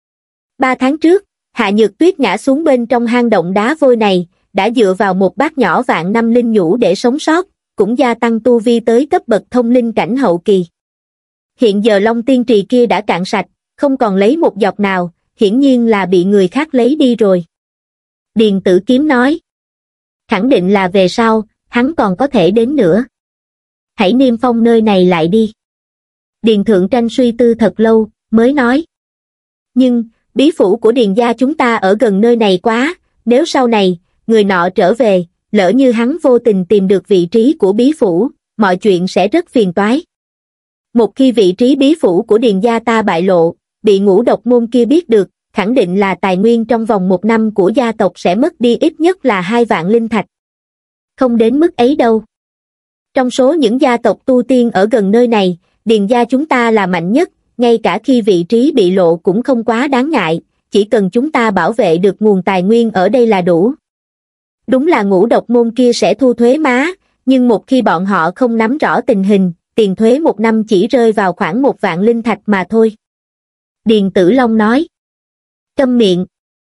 Ba tháng trước, Hạ Nhược Tuyết ngã xuống bên trong hang động đá vôi này, đã dựa vào một bát nhỏ vạn năm linh nhũ để sống sót, cũng gia tăng tu vi tới cấp bậc thông linh cảnh hậu kỳ. Hiện giờ Long Tiên Trì kia đã cạn sạch, không còn lấy một giọt nào, hiển nhiên là bị người khác lấy đi rồi. Điền Tử Kiếm nói, khẳng định là về sau, hắn còn có thể đến nữa. Hãy niêm phong nơi này lại đi. Điền Thượng Tranh suy tư thật lâu, mới nói. Nhưng, bí phủ của Điền gia chúng ta ở gần nơi này quá, nếu sau này, người nọ trở về, lỡ như hắn vô tình tìm được vị trí của bí phủ, mọi chuyện sẽ rất phiền toái. Một khi vị trí bí phủ của Điền gia ta bại lộ, bị Ngũ Độc môn kia biết được, khẳng định là tài nguyên trong vòng một năm của gia tộc sẽ mất đi ít nhất là hai vạn linh thạch. Không đến mức ấy đâu. Trong số những gia tộc tu tiên ở gần nơi này, Điền gia chúng ta là mạnh nhất, ngay cả khi vị trí bị lộ cũng không quá đáng ngại, chỉ cần chúng ta bảo vệ được nguồn tài nguyên ở đây là đủ. Đúng là Ngũ Độc môn kia sẽ thu thuế má, nhưng một khi bọn họ không nắm rõ tình hình, tiền thuế một năm chỉ rơi vào khoảng một vạn linh thạch mà thôi. Điền Tử Long nói. Câm miệng.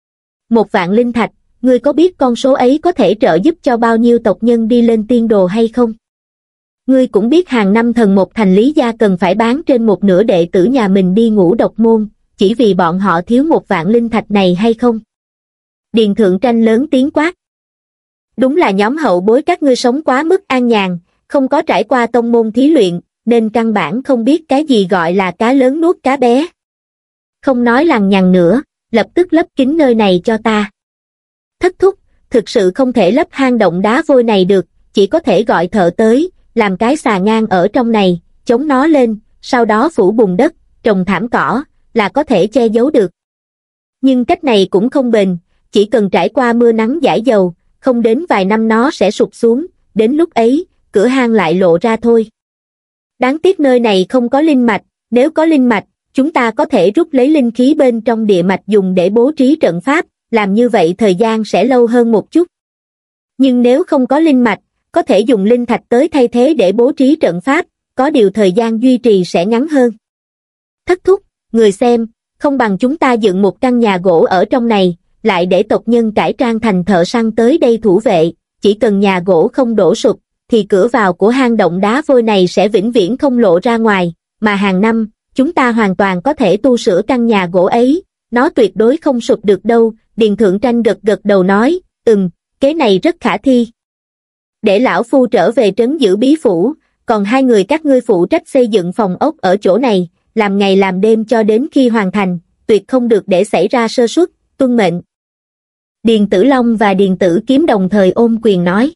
Một vạn linh thạch, ngươi có biết con số ấy có thể trợ giúp cho bao nhiêu tộc nhân đi lên tiên đồ hay không? Ngươi cũng biết hàng năm Thần Một Thành Lý gia cần phải bán trên một nửa đệ tử nhà mình đi Ngũ Độc môn, chỉ vì bọn họ thiếu một vạn linh thạch này hay không? Điền Thượng Tranh lớn tiếng quát. Đúng là nhóm hậu bối các ngươi sống quá mức an nhàn, không có trải qua tông môn thí luyện, nên căn bản không biết cái gì gọi là cá lớn nuốt cá bé. Không nói lằng nhằng nữa, lập tức lấp kín nơi này cho ta. Thất thúc, thực sự không thể lấp hang động đá vôi này được, chỉ có thể gọi thợ tới, làm cái xà ngang ở trong này, chống nó lên, sau đó phủ bùn đất, trồng thảm cỏ, là có thể che giấu được. Nhưng cách này cũng không bền, chỉ cần trải qua mưa nắng dãi dầu, không đến vài năm nó sẽ sụp xuống, đến lúc ấy, cửa hang lại lộ ra thôi. Đáng tiếc nơi này không có linh mạch, nếu có linh mạch, chúng ta có thể rút lấy linh khí bên trong địa mạch dùng để bố trí trận pháp, làm như vậy thời gian sẽ lâu hơn một chút. Nhưng nếu không có linh mạch, có thể dùng linh thạch tới thay thế để bố trí trận pháp, có điều thời gian duy trì sẽ ngắn hơn. Thất thúc, người xem, không bằng chúng ta dựng một căn nhà gỗ ở trong này, lại để tộc nhân cải trang thành thợ săn tới đây thủ vệ, chỉ cần nhà gỗ không đổ sụp, thì cửa vào của hang động đá vôi này sẽ vĩnh viễn không lộ ra ngoài, mà hàng năm, chúng ta hoàn toàn có thể tu sửa căn nhà gỗ ấy, nó tuyệt đối không sụp được đâu. Điền Thượng Tranh gật gật đầu nói, ừm, kế này rất khả thi. Để lão phu trở về trấn giữ bí phủ, còn hai người các ngươi phụ trách xây dựng phòng ốc ở chỗ này, làm ngày làm đêm cho đến khi hoàn thành, tuyệt không được để xảy ra sơ suất, tuân mệnh. Điền Tử Long và Điền Tử Kiếm đồng thời ôm quyền nói.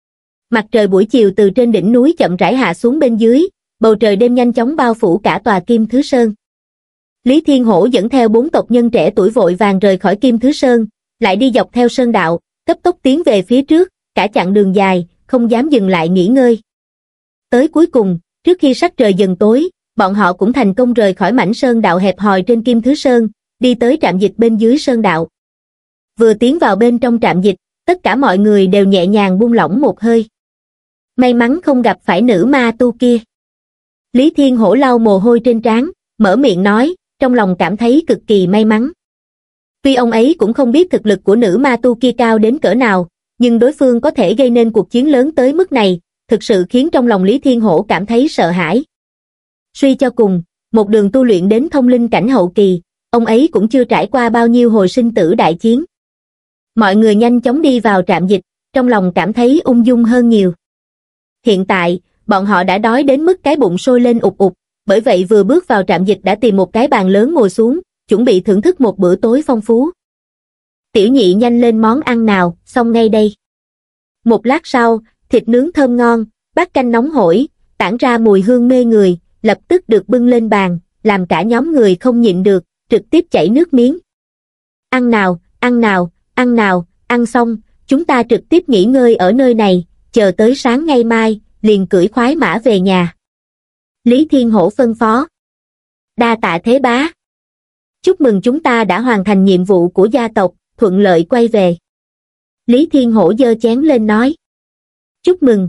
Mặt trời buổi chiều từ trên đỉnh núi chậm rãi hạ xuống bên dưới, bầu trời đêm nhanh chóng bao phủ cả tòa Kim Thứ Sơn. Lý Thiên Hổ dẫn theo bốn tộc nhân trẻ tuổi vội vàng rời khỏi Kim Thứ Sơn, lại đi dọc theo sơn đạo, cấp tốc tiến về phía trước, cả chặng đường dài, không dám dừng lại nghỉ ngơi. Tới cuối cùng, trước khi sắc trời dần tối, bọn họ cũng thành công rời khỏi mảnh sơn đạo hẹp hòi trên Kim Thứ Sơn, đi tới trạm dịch bên dưới sơn đạo. Vừa tiến vào bên trong trạm dịch, tất cả mọi người đều nhẹ nhàng buông lỏng một hơi. May mắn không gặp phải nữ ma tu kia. Lý Thiên Hổ lau mồ hôi trên trán, mở miệng nói, trong lòng cảm thấy cực kỳ may mắn. Tuy ông ấy cũng không biết thực lực của nữ ma tu kia cao đến cỡ nào, nhưng đối phương có thể gây nên cuộc chiến lớn tới mức này, thực sự khiến trong lòng Lý Thiên Hổ cảm thấy sợ hãi. Suy cho cùng, một đường tu luyện đến thông linh cảnh hậu kỳ, ông ấy cũng chưa trải qua bao nhiêu hồi sinh tử đại chiến. Mọi người nhanh chóng đi vào trạm dịch, trong lòng cảm thấy ung dung hơn nhiều. Hiện tại, bọn họ đã đói đến mức cái bụng sôi lên ục ục, bởi vậy vừa bước vào trạm dịch đã tìm một cái bàn lớn ngồi xuống, chuẩn bị thưởng thức một bữa tối phong phú. Tiểu nhị nhanh lên món ăn nào, xong ngay đây. Một lát sau, thịt nướng thơm ngon, bát canh nóng hổi, tản ra mùi hương mê người, lập tức được bưng lên bàn, làm cả nhóm người không nhịn được, trực tiếp chảy nước miếng. Ăn nào, ăn nào, ăn nào, ăn xong, chúng ta trực tiếp nghỉ ngơi ở nơi này, chờ tới sáng ngày mai, liền cưỡi khoái mã về nhà. Lý Thiên Hổ phân phó. Đa tạ thế bá. Chúc mừng chúng ta đã hoàn thành nhiệm vụ của gia tộc, thuận lợi quay về. Lý Thiên Hổ giơ chén lên nói. Chúc mừng.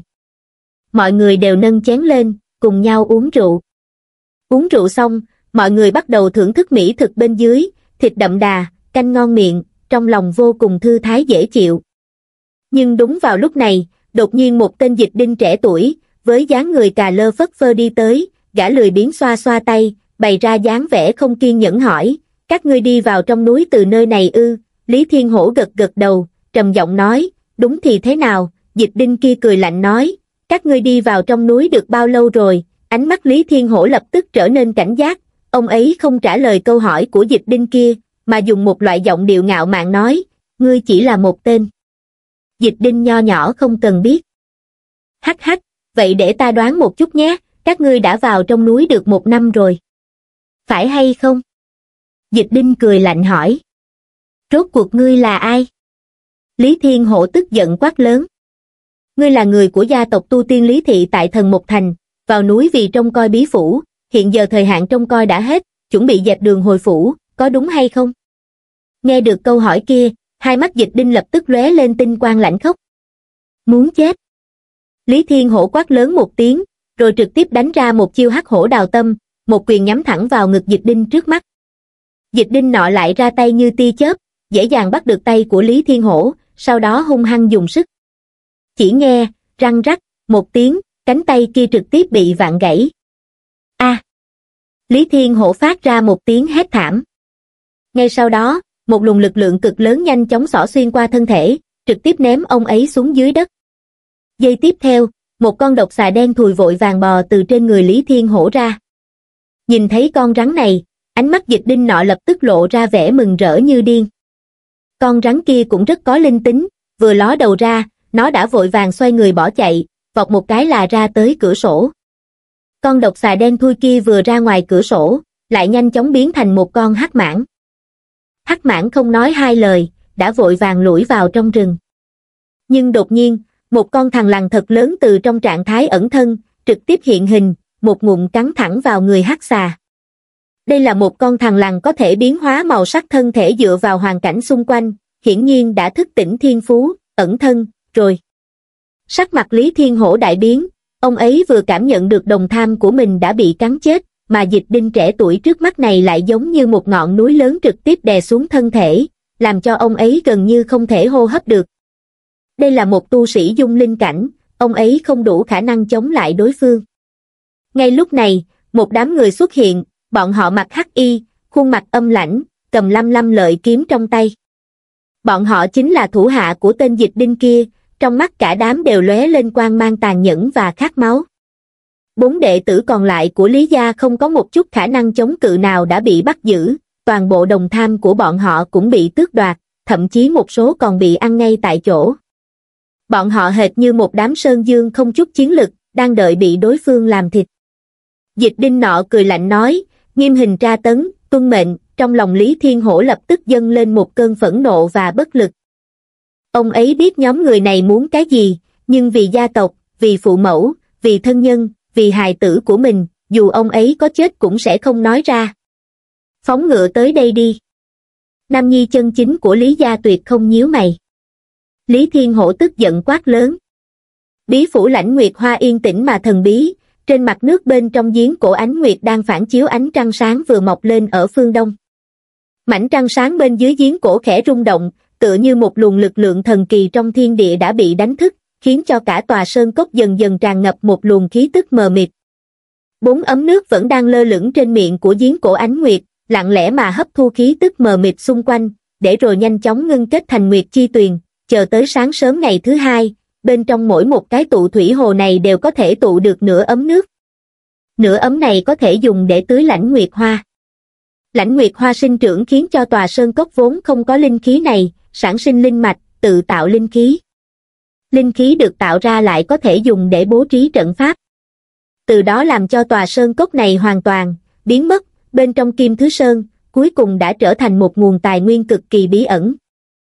Mọi người đều nâng chén lên, cùng nhau uống rượu. Uống rượu xong, mọi người bắt đầu thưởng thức mỹ thực bên dưới, thịt đậm đà, canh ngon miệng, trong lòng vô cùng thư thái dễ chịu. Nhưng đúng vào lúc này, đột nhiên một tên dịch đinh trẻ tuổi, với dáng người cà lơ phất phơ đi tới, gã lười biếng xoa xoa tay, bày ra dáng vẻ không kiên nhẫn hỏi, các ngươi đi vào trong núi từ nơi này ư? Lý Thiên Hổ gật gật đầu, trầm giọng nói, đúng thì thế nào? Dịch đinh kia cười lạnh nói, các ngươi đi vào trong núi được bao lâu rồi? Ánh mắt Lý Thiên Hổ lập tức trở nên cảnh giác, ông ấy không trả lời câu hỏi của dịch đinh kia, mà dùng một loại giọng điệu ngạo mạn nói, ngươi chỉ là một tên. Dịch đinh nho nhỏ không cần biết. Hắc hắc, vậy để ta đoán một chút nhé, các ngươi đã vào trong núi được một năm rồi. Phải hay không? Dịch đinh cười lạnh hỏi. Rốt cuộc ngươi là ai? Lý Thiên Hổ tức giận quát lớn. Ngươi là người của gia tộc tu tiên Lý Thị tại Thần Mộc Thành, vào núi vì trông coi bí phủ, hiện giờ thời hạn trông coi đã hết, chuẩn bị dẹp đường hồi phủ, có đúng hay không? Nghe được câu hỏi kia, hai mắt dịch đinh lập tức lóe lên tinh quang lạnh khốc. Muốn chết. Lý Thiên Hổ quát lớn một tiếng, rồi trực tiếp đánh ra một chiêu hắc hổ đào tâm, một quyền nhắm thẳng vào ngực dịch đinh trước mắt. Dịch đinh nọ lại ra tay như tia chớp, dễ dàng bắt được tay của Lý Thiên Hổ, sau đó hung hăng dùng sức. Chỉ nghe, răng rắc, một tiếng, cánh tay kia trực tiếp bị vặn gãy. A! À, Lý Thiên Hổ phát ra một tiếng hét thảm. Ngay sau đó, một luồng lực lượng cực lớn nhanh chóng xỏ xuyên qua thân thể, trực tiếp ném ông ấy xuống dưới đất. Giây tiếp theo, một con độc xà đen thùi vội vàng bò từ trên người Lý Thiên Hổ ra. Nhìn thấy con rắn này, ánh mắt dịch đinh nọ lập tức lộ ra vẻ mừng rỡ như điên. Con rắn kia cũng rất có linh tính, vừa ló đầu ra, nó đã vội vàng xoay người bỏ chạy, vọt một cái là ra tới cửa sổ. Con độc xà đen thui kia vừa ra ngoài cửa sổ, lại nhanh chóng biến thành một con hắc mãng. Hắc mãng không nói hai lời, đã vội vàng lủi vào trong rừng. Nhưng đột nhiên, một con thằn lằn thật lớn từ trong trạng thái ẩn thân, trực tiếp hiện hình, một ngụm cắn thẳng vào người hắc xà. Đây là một con thằn lằn có thể biến hóa màu sắc thân thể dựa vào hoàn cảnh xung quanh, hiển nhiên đã thức tỉnh thiên phú, ẩn thân, rồi. Sắc mặt Lý Thiên Hổ đại biến, ông ấy vừa cảm nhận được đồng tham của mình đã bị cắn chết, mà dịch đinh trẻ tuổi trước mắt này lại giống như một ngọn núi lớn trực tiếp đè xuống thân thể, làm cho ông ấy gần như không thể hô hấp được. Đây là một tu sĩ dung linh cảnh, ông ấy không đủ khả năng chống lại đối phương. Ngay lúc này, một đám người xuất hiện, bọn họ mặc hắc y, khuôn mặt âm lãnh, cầm lăm lăm lợi kiếm trong tay. Bọn họ chính là thủ hạ của tên dịch đinh kia, trong mắt cả đám đều lóe lên quang mang tàn nhẫn và khát máu. Bốn đệ tử còn lại của Lý gia không có một chút khả năng chống cự nào đã bị bắt giữ, toàn bộ đồng tham của bọn họ cũng bị tước đoạt, thậm chí một số còn bị ăn ngay tại chỗ. Bọn họ hệt như một đám sơn dương không chút chiến lực, đang đợi bị đối phương làm thịt. Dịch đinh nọ cười lạnh nói, nghiêm hình tra tấn, tuân mệnh, trong lòng Lý Thiên Hổ lập tức dâng lên một cơn phẫn nộ và bất lực. Ông ấy biết nhóm người này muốn cái gì, nhưng vì gia tộc, vì phụ mẫu, vì thân nhân, vì hài tử của mình, dù ông ấy có chết cũng sẽ không nói ra. Phóng ngựa tới đây đi. Nam nhi chân chính của Lý gia tuyệt không nhíu mày. Lý Thiên Hổ tức giận quát lớn. Bí phủ Lãnh Nguyệt Hoa yên tĩnh mà thần bí, trên mặt nước bên trong giếng cổ ánh nguyệt đang phản chiếu ánh trăng sáng vừa mọc lên ở phương đông. Mảnh trăng sáng bên dưới giếng cổ khẽ rung động, tựa như một luồng lực lượng thần kỳ trong thiên địa đã bị đánh thức, khiến cho cả tòa sơn cốc dần dần tràn ngập một luồng khí tức mờ mịt. Bốn ấm nước vẫn đang lơ lửng trên miệng của giếng cổ ánh nguyệt, lặng lẽ mà hấp thu khí tức mờ mịt xung quanh, để rồi nhanh chóng ngưng kết thành nguyệt chi tuyền, chờ tới sáng sớm ngày thứ hai, bên trong mỗi một cái tụ thủy hồ này đều có thể tụ được nửa ấm nước. Nửa ấm này có thể dùng để tưới Lãnh Nguyệt Hoa. Lãnh Nguyệt Hoa sinh trưởng khiến cho tòa sơn cốc vốn không có linh khí này, sản sinh linh mạch, tự tạo linh khí. Linh khí được tạo ra lại có thể dùng để bố trí trận pháp. Từ đó làm cho tòa sơn cốc này hoàn toàn biến mất, bên trong Kim Thứ Sơn, cuối cùng đã trở thành một nguồn tài nguyên cực kỳ bí ẩn.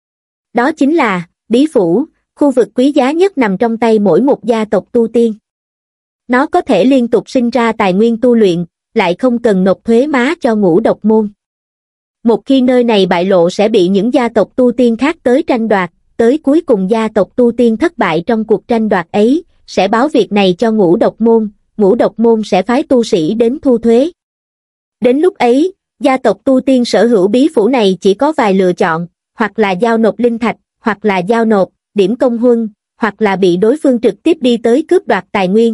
Đó chính là bí phủ, khu vực quý giá nhất nằm trong tay mỗi một gia tộc tu tiên. Nó có thể liên tục sinh ra tài nguyên tu luyện, lại không cần nộp thuế má cho Ngũ Độc Môn. Một khi nơi này bại lộ sẽ bị những gia tộc tu tiên khác tới tranh đoạt, tới cuối cùng gia tộc tu tiên thất bại trong cuộc tranh đoạt ấy, sẽ báo việc này cho Ngũ Độc Môn, Ngũ Độc Môn sẽ phái tu sĩ đến thu thuế. Đến lúc ấy, gia tộc tu tiên sở hữu bí phủ này chỉ có vài lựa chọn, hoặc là giao nộp linh thạch, hoặc là giao nộp điểm công huân, hoặc là bị đối phương trực tiếp đi tới cướp đoạt tài nguyên.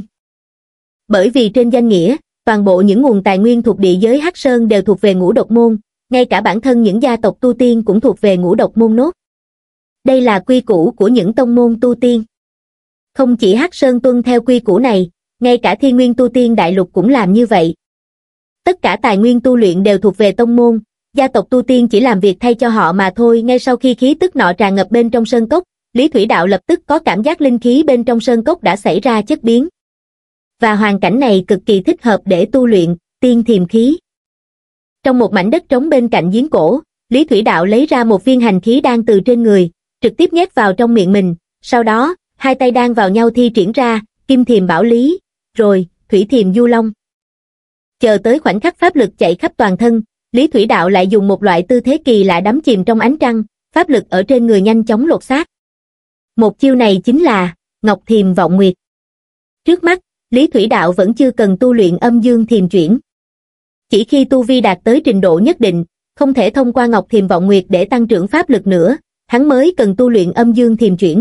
Bởi vì trên danh nghĩa, toàn bộ những nguồn tài nguyên thuộc địa giới Hắc Sơn đều thuộc về Ngũ Độc Môn, ngay cả bản thân những gia tộc tu tiên cũng thuộc về Ngũ Độc Môn nốt. Đây là quy củ của những tông môn tu tiên. Không chỉ Hắc Sơn tuân theo quy củ này, ngay cả Thiên Nguyên tu tiên đại lục cũng làm như vậy. Tất cả tài nguyên tu luyện đều thuộc về tông môn, gia tộc tu tiên chỉ làm việc thay cho họ mà thôi. Ngay sau khi khí tức nọ tràn ngập bên trong sơn cốc, Lý Thủy Đạo lập tức có cảm giác linh khí bên trong sơn cốc đã xảy ra chất biến. Và hoàn cảnh này cực kỳ thích hợp để tu luyện tiên thiềm khí. Trong một mảnh đất trống bên cạnh giếng cổ, Lý Thủy Đạo lấy ra một viên hành khí đan từ trên người, trực tiếp nhét vào trong miệng mình, sau đó, hai tay đan vào nhau thi triển ra, kim thiềm bảo lý, rồi, thủy thiềm du long. Chờ tới khoảnh khắc pháp lực chạy khắp toàn thân, Lý Thủy Đạo lại dùng một loại tư thế kỳ lạ đắm chìm trong ánh trăng, pháp lực ở trên người nhanh chóng lột xác. Một chiêu này chính là Ngọc Thiềm Vọng Nguyệt. Trước mắt, Lý Thủy Đạo vẫn chưa cần tu luyện âm dương thiềm chuyển. Chỉ khi tu vi đạt tới trình độ nhất định, không thể thông qua Ngọc Thiềm Vọng Nguyệt để tăng trưởng pháp lực nữa, hắn mới cần tu luyện âm dương thiềm chuyển.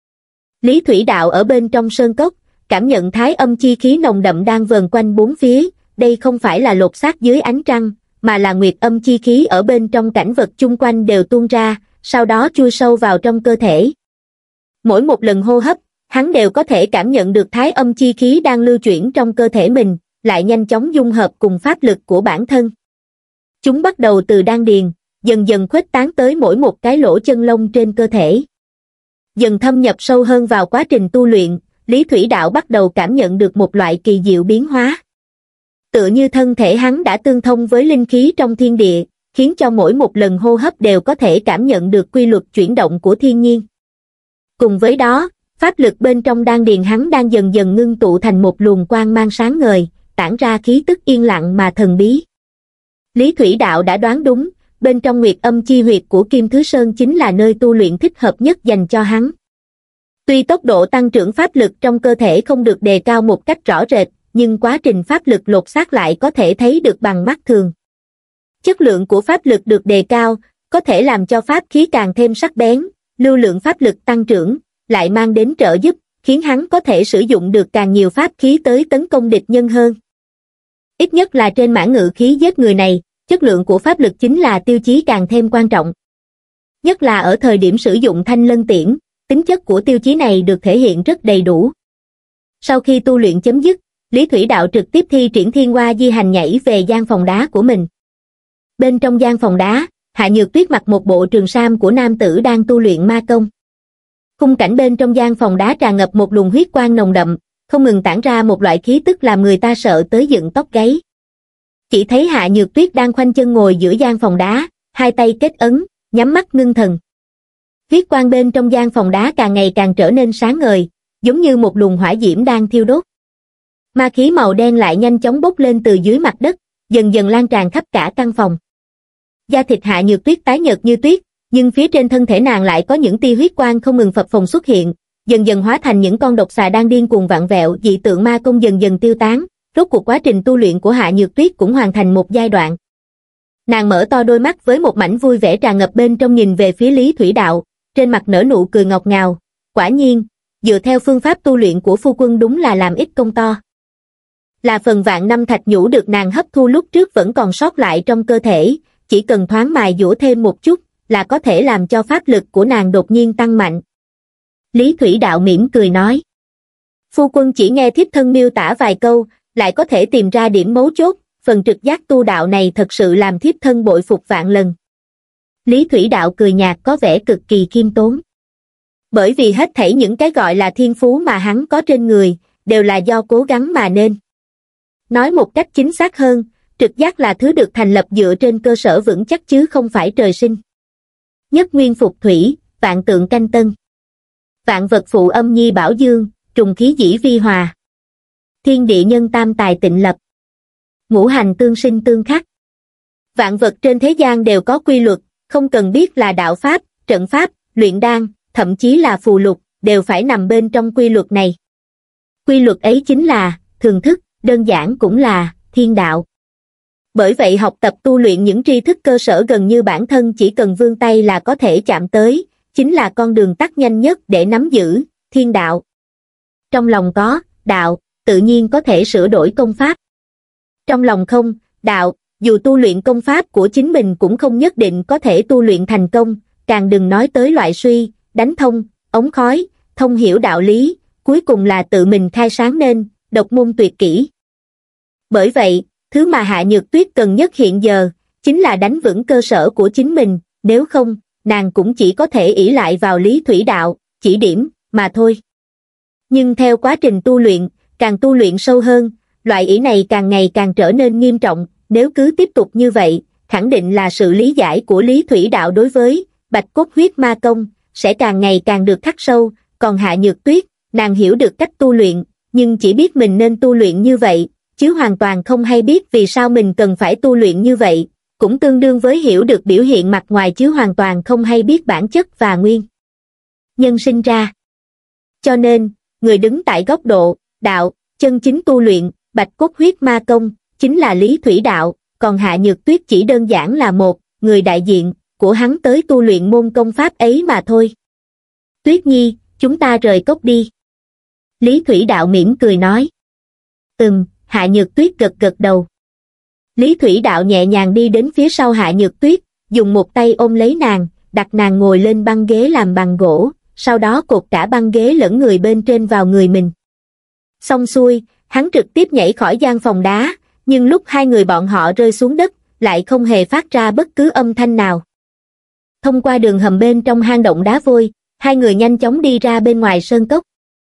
Lý Thủy Đạo ở bên trong sơn cốc, cảm nhận thái âm chi khí nồng đậm đang vờn quanh bốn phía, đây không phải là lột xác dưới ánh trăng, mà là nguyệt âm chi khí ở bên trong cảnh vật chung quanh đều tuôn ra, sau đó chui sâu vào trong cơ thể. Mỗi một lần hô hấp, hắn đều có thể cảm nhận được thái âm chi khí đang lưu chuyển trong cơ thể mình, lại nhanh chóng dung hợp cùng pháp lực của bản thân. Chúng bắt đầu từ đan điền, dần dần khuếch tán tới mỗi một cái lỗ chân lông trên cơ thể. Dần thâm nhập sâu hơn vào quá trình tu luyện, Lý Thủy Đạo bắt đầu cảm nhận được một loại kỳ diệu biến hóa. Tựa như thân thể hắn đã tương thông với linh khí trong thiên địa, khiến cho mỗi một lần hô hấp đều có thể cảm nhận được quy luật chuyển động của thiên nhiên. Cùng với đó, pháp lực bên trong đan điền hắn đang dần dần ngưng tụ thành một luồng quang mang sáng ngời, tản ra khí tức yên lặng mà thần bí. Lý Thủy Đạo đã đoán đúng, bên trong nguyệt âm chi huyệt của Kim Thứ Sơn chính là nơi tu luyện thích hợp nhất dành cho hắn. Tuy tốc độ tăng trưởng pháp lực trong cơ thể không được đề cao một cách rõ rệt, nhưng quá trình pháp lực lột xác lại có thể thấy được bằng mắt thường. Chất lượng của pháp lực được đề cao, có thể làm cho pháp khí càng thêm sắc bén, lưu lượng pháp lực tăng trưởng, lại mang đến trợ giúp, khiến hắn có thể sử dụng được càng nhiều pháp khí tới tấn công địch nhân hơn. Ít nhất là trên mãn ngự khí giết người này, chất lượng của pháp lực chính là tiêu chí càng thêm quan trọng. Nhất là ở thời điểm sử dụng thanh lân tiễn, tính chất của tiêu chí này được thể hiện rất đầy đủ. Sau khi tu luyện chấm dứt, Lý Thủy Đạo trực tiếp thi triển thiên hoa di hành nhảy về gian phòng đá của mình. Bên trong gian phòng đá, Hạ Nhược Tuyết mặc một bộ trường sam của nam tử đang tu luyện ma công. Khung cảnh bên trong gian phòng đá tràn ngập một luồng huyết quang nồng đậm, không ngừng tản ra một loại khí tức làm người ta sợ tới dựng tóc gáy. Chỉ thấy Hạ Nhược Tuyết đang khoanh chân ngồi giữa gian phòng đá, hai tay kết ấn, nhắm mắt ngưng thần. Huyết quang bên trong gian phòng đá càng ngày càng trở nên sáng ngời, giống như một luồng hỏa diễm đang thiêu đốt. Ma khí màu đen lại nhanh chóng bốc lên từ dưới mặt đất, dần dần lan tràn khắp cả căn phòng. Da thịt Hạ Nhược Tuyết tái nhợt như tuyết, nhưng phía trên thân thể nàng lại có những tia huyết quang không ngừng phập phồng xuất hiện, dần dần hóa thành những con độc xà đang điên cuồng vặn vẹo. Dị tượng ma công dần dần tiêu tán, rốt cuộc quá trình tu luyện của Hạ Nhược Tuyết cũng hoàn thành một giai đoạn. Nàng mở to đôi mắt với một mảnh vui vẻ tràn ngập bên trong, nhìn về phía Lý Thủy Đạo, trên mặt nở nụ cười ngọt ngào. Quả nhiên, dựa theo phương pháp tu luyện của phu quân đúng là làm ít công to. Là phần vạn năm thạch nhũ được nàng hấp thu lúc trước vẫn còn sót lại trong cơ thể, chỉ cần thoáng mài dũa thêm một chút là có thể làm cho pháp lực của nàng đột nhiên tăng mạnh. Lý Thủy Đạo mỉm cười nói. Phu quân chỉ nghe thiếp thân miêu tả vài câu, lại có thể tìm ra điểm mấu chốt, phần trực giác tu đạo này thật sự làm thiếp thân bội phục vạn lần. Lý Thủy Đạo cười nhạt có vẻ cực kỳ khiêm tốn. Bởi vì hết thảy những cái gọi là thiên phú mà hắn có trên người, đều là do cố gắng mà nên. Nói một cách chính xác hơn, trực giác là thứ được thành lập dựa trên cơ sở vững chắc chứ không phải trời sinh. Nhất nguyên phục thủy, vạn tượng canh tân. Vạn vật phụ âm nhi bảo dương, trùng khí dĩ vi hòa. Thiên địa nhân tam tài tịnh lập. Ngũ hành tương sinh tương khắc. Vạn vật trên thế gian đều có quy luật, không cần biết là đạo pháp, trận pháp, luyện đan, thậm chí là phù lục, đều phải nằm bên trong quy luật này. Quy luật ấy chính là thường thức, đơn giản cũng là thiên đạo. Bởi vậy học tập tu luyện những tri thức cơ sở gần như bản thân chỉ cần vươn tay là có thể chạm tới, chính là con đường tắt nhanh nhất để nắm giữ thiên đạo. Trong lòng có đạo, tự nhiên có thể sửa đổi công pháp. Trong lòng không đạo, dù tu luyện công pháp của chính mình cũng không nhất định có thể tu luyện thành công, càng đừng nói tới loại suy, đánh thông, ống khói, thông hiểu đạo lý, cuối cùng là tự mình khai sáng nên độc môn tuyệt kỹ. Bởi vậy, thứ mà Hạ Nhược Tuyết cần nhất hiện giờ, chính là đánh vững cơ sở của chính mình, nếu không, nàng cũng chỉ có thể ỷ lại vào Lý Thủy Đạo, chỉ điểm, mà thôi. Nhưng theo quá trình tu luyện, càng tu luyện sâu hơn, loại ỷ này càng ngày càng trở nên nghiêm trọng, nếu cứ tiếp tục như vậy, khẳng định là sự lý giải của Lý Thủy Đạo đối với Bạch Cốt huyết ma công, sẽ càng ngày càng được khắc sâu, còn Hạ Nhược Tuyết, nàng hiểu được cách tu luyện, nhưng chỉ biết mình nên tu luyện như vậy, chứ hoàn toàn không hay biết vì sao mình cần phải tu luyện như vậy, cũng tương đương với hiểu được biểu hiện mặt ngoài chứ hoàn toàn không hay biết bản chất và nguyên nhân sinh ra. Cho nên, người đứng tại góc độ đạo, chân chính tu luyện, Bạch Cốt huyết ma công, chính là Lý Thủy Đạo, còn Hạ Nhược Tuyết chỉ đơn giản là một người đại diện của hắn tới tu luyện môn công pháp ấy mà thôi. Tuyết Nhi, chúng ta rời cốc đi. Lý Thủy Đạo mỉm cười nói. Ừm, Hạ Nhược Tuyết gật gật đầu. Lý Thủy Đạo nhẹ nhàng đi đến phía sau Hạ Nhược Tuyết, dùng một tay ôm lấy nàng, đặt nàng ngồi lên băng ghế làm bằng gỗ, sau đó cột cả băng ghế lẫn người bên trên vào người mình. Xong xuôi, hắn trực tiếp nhảy khỏi gian phòng đá, nhưng lúc hai người bọn họ rơi xuống đất, lại không hề phát ra bất cứ âm thanh nào. Thông qua đường hầm bên trong hang động đá vôi, hai người nhanh chóng đi ra bên ngoài sơn cốc.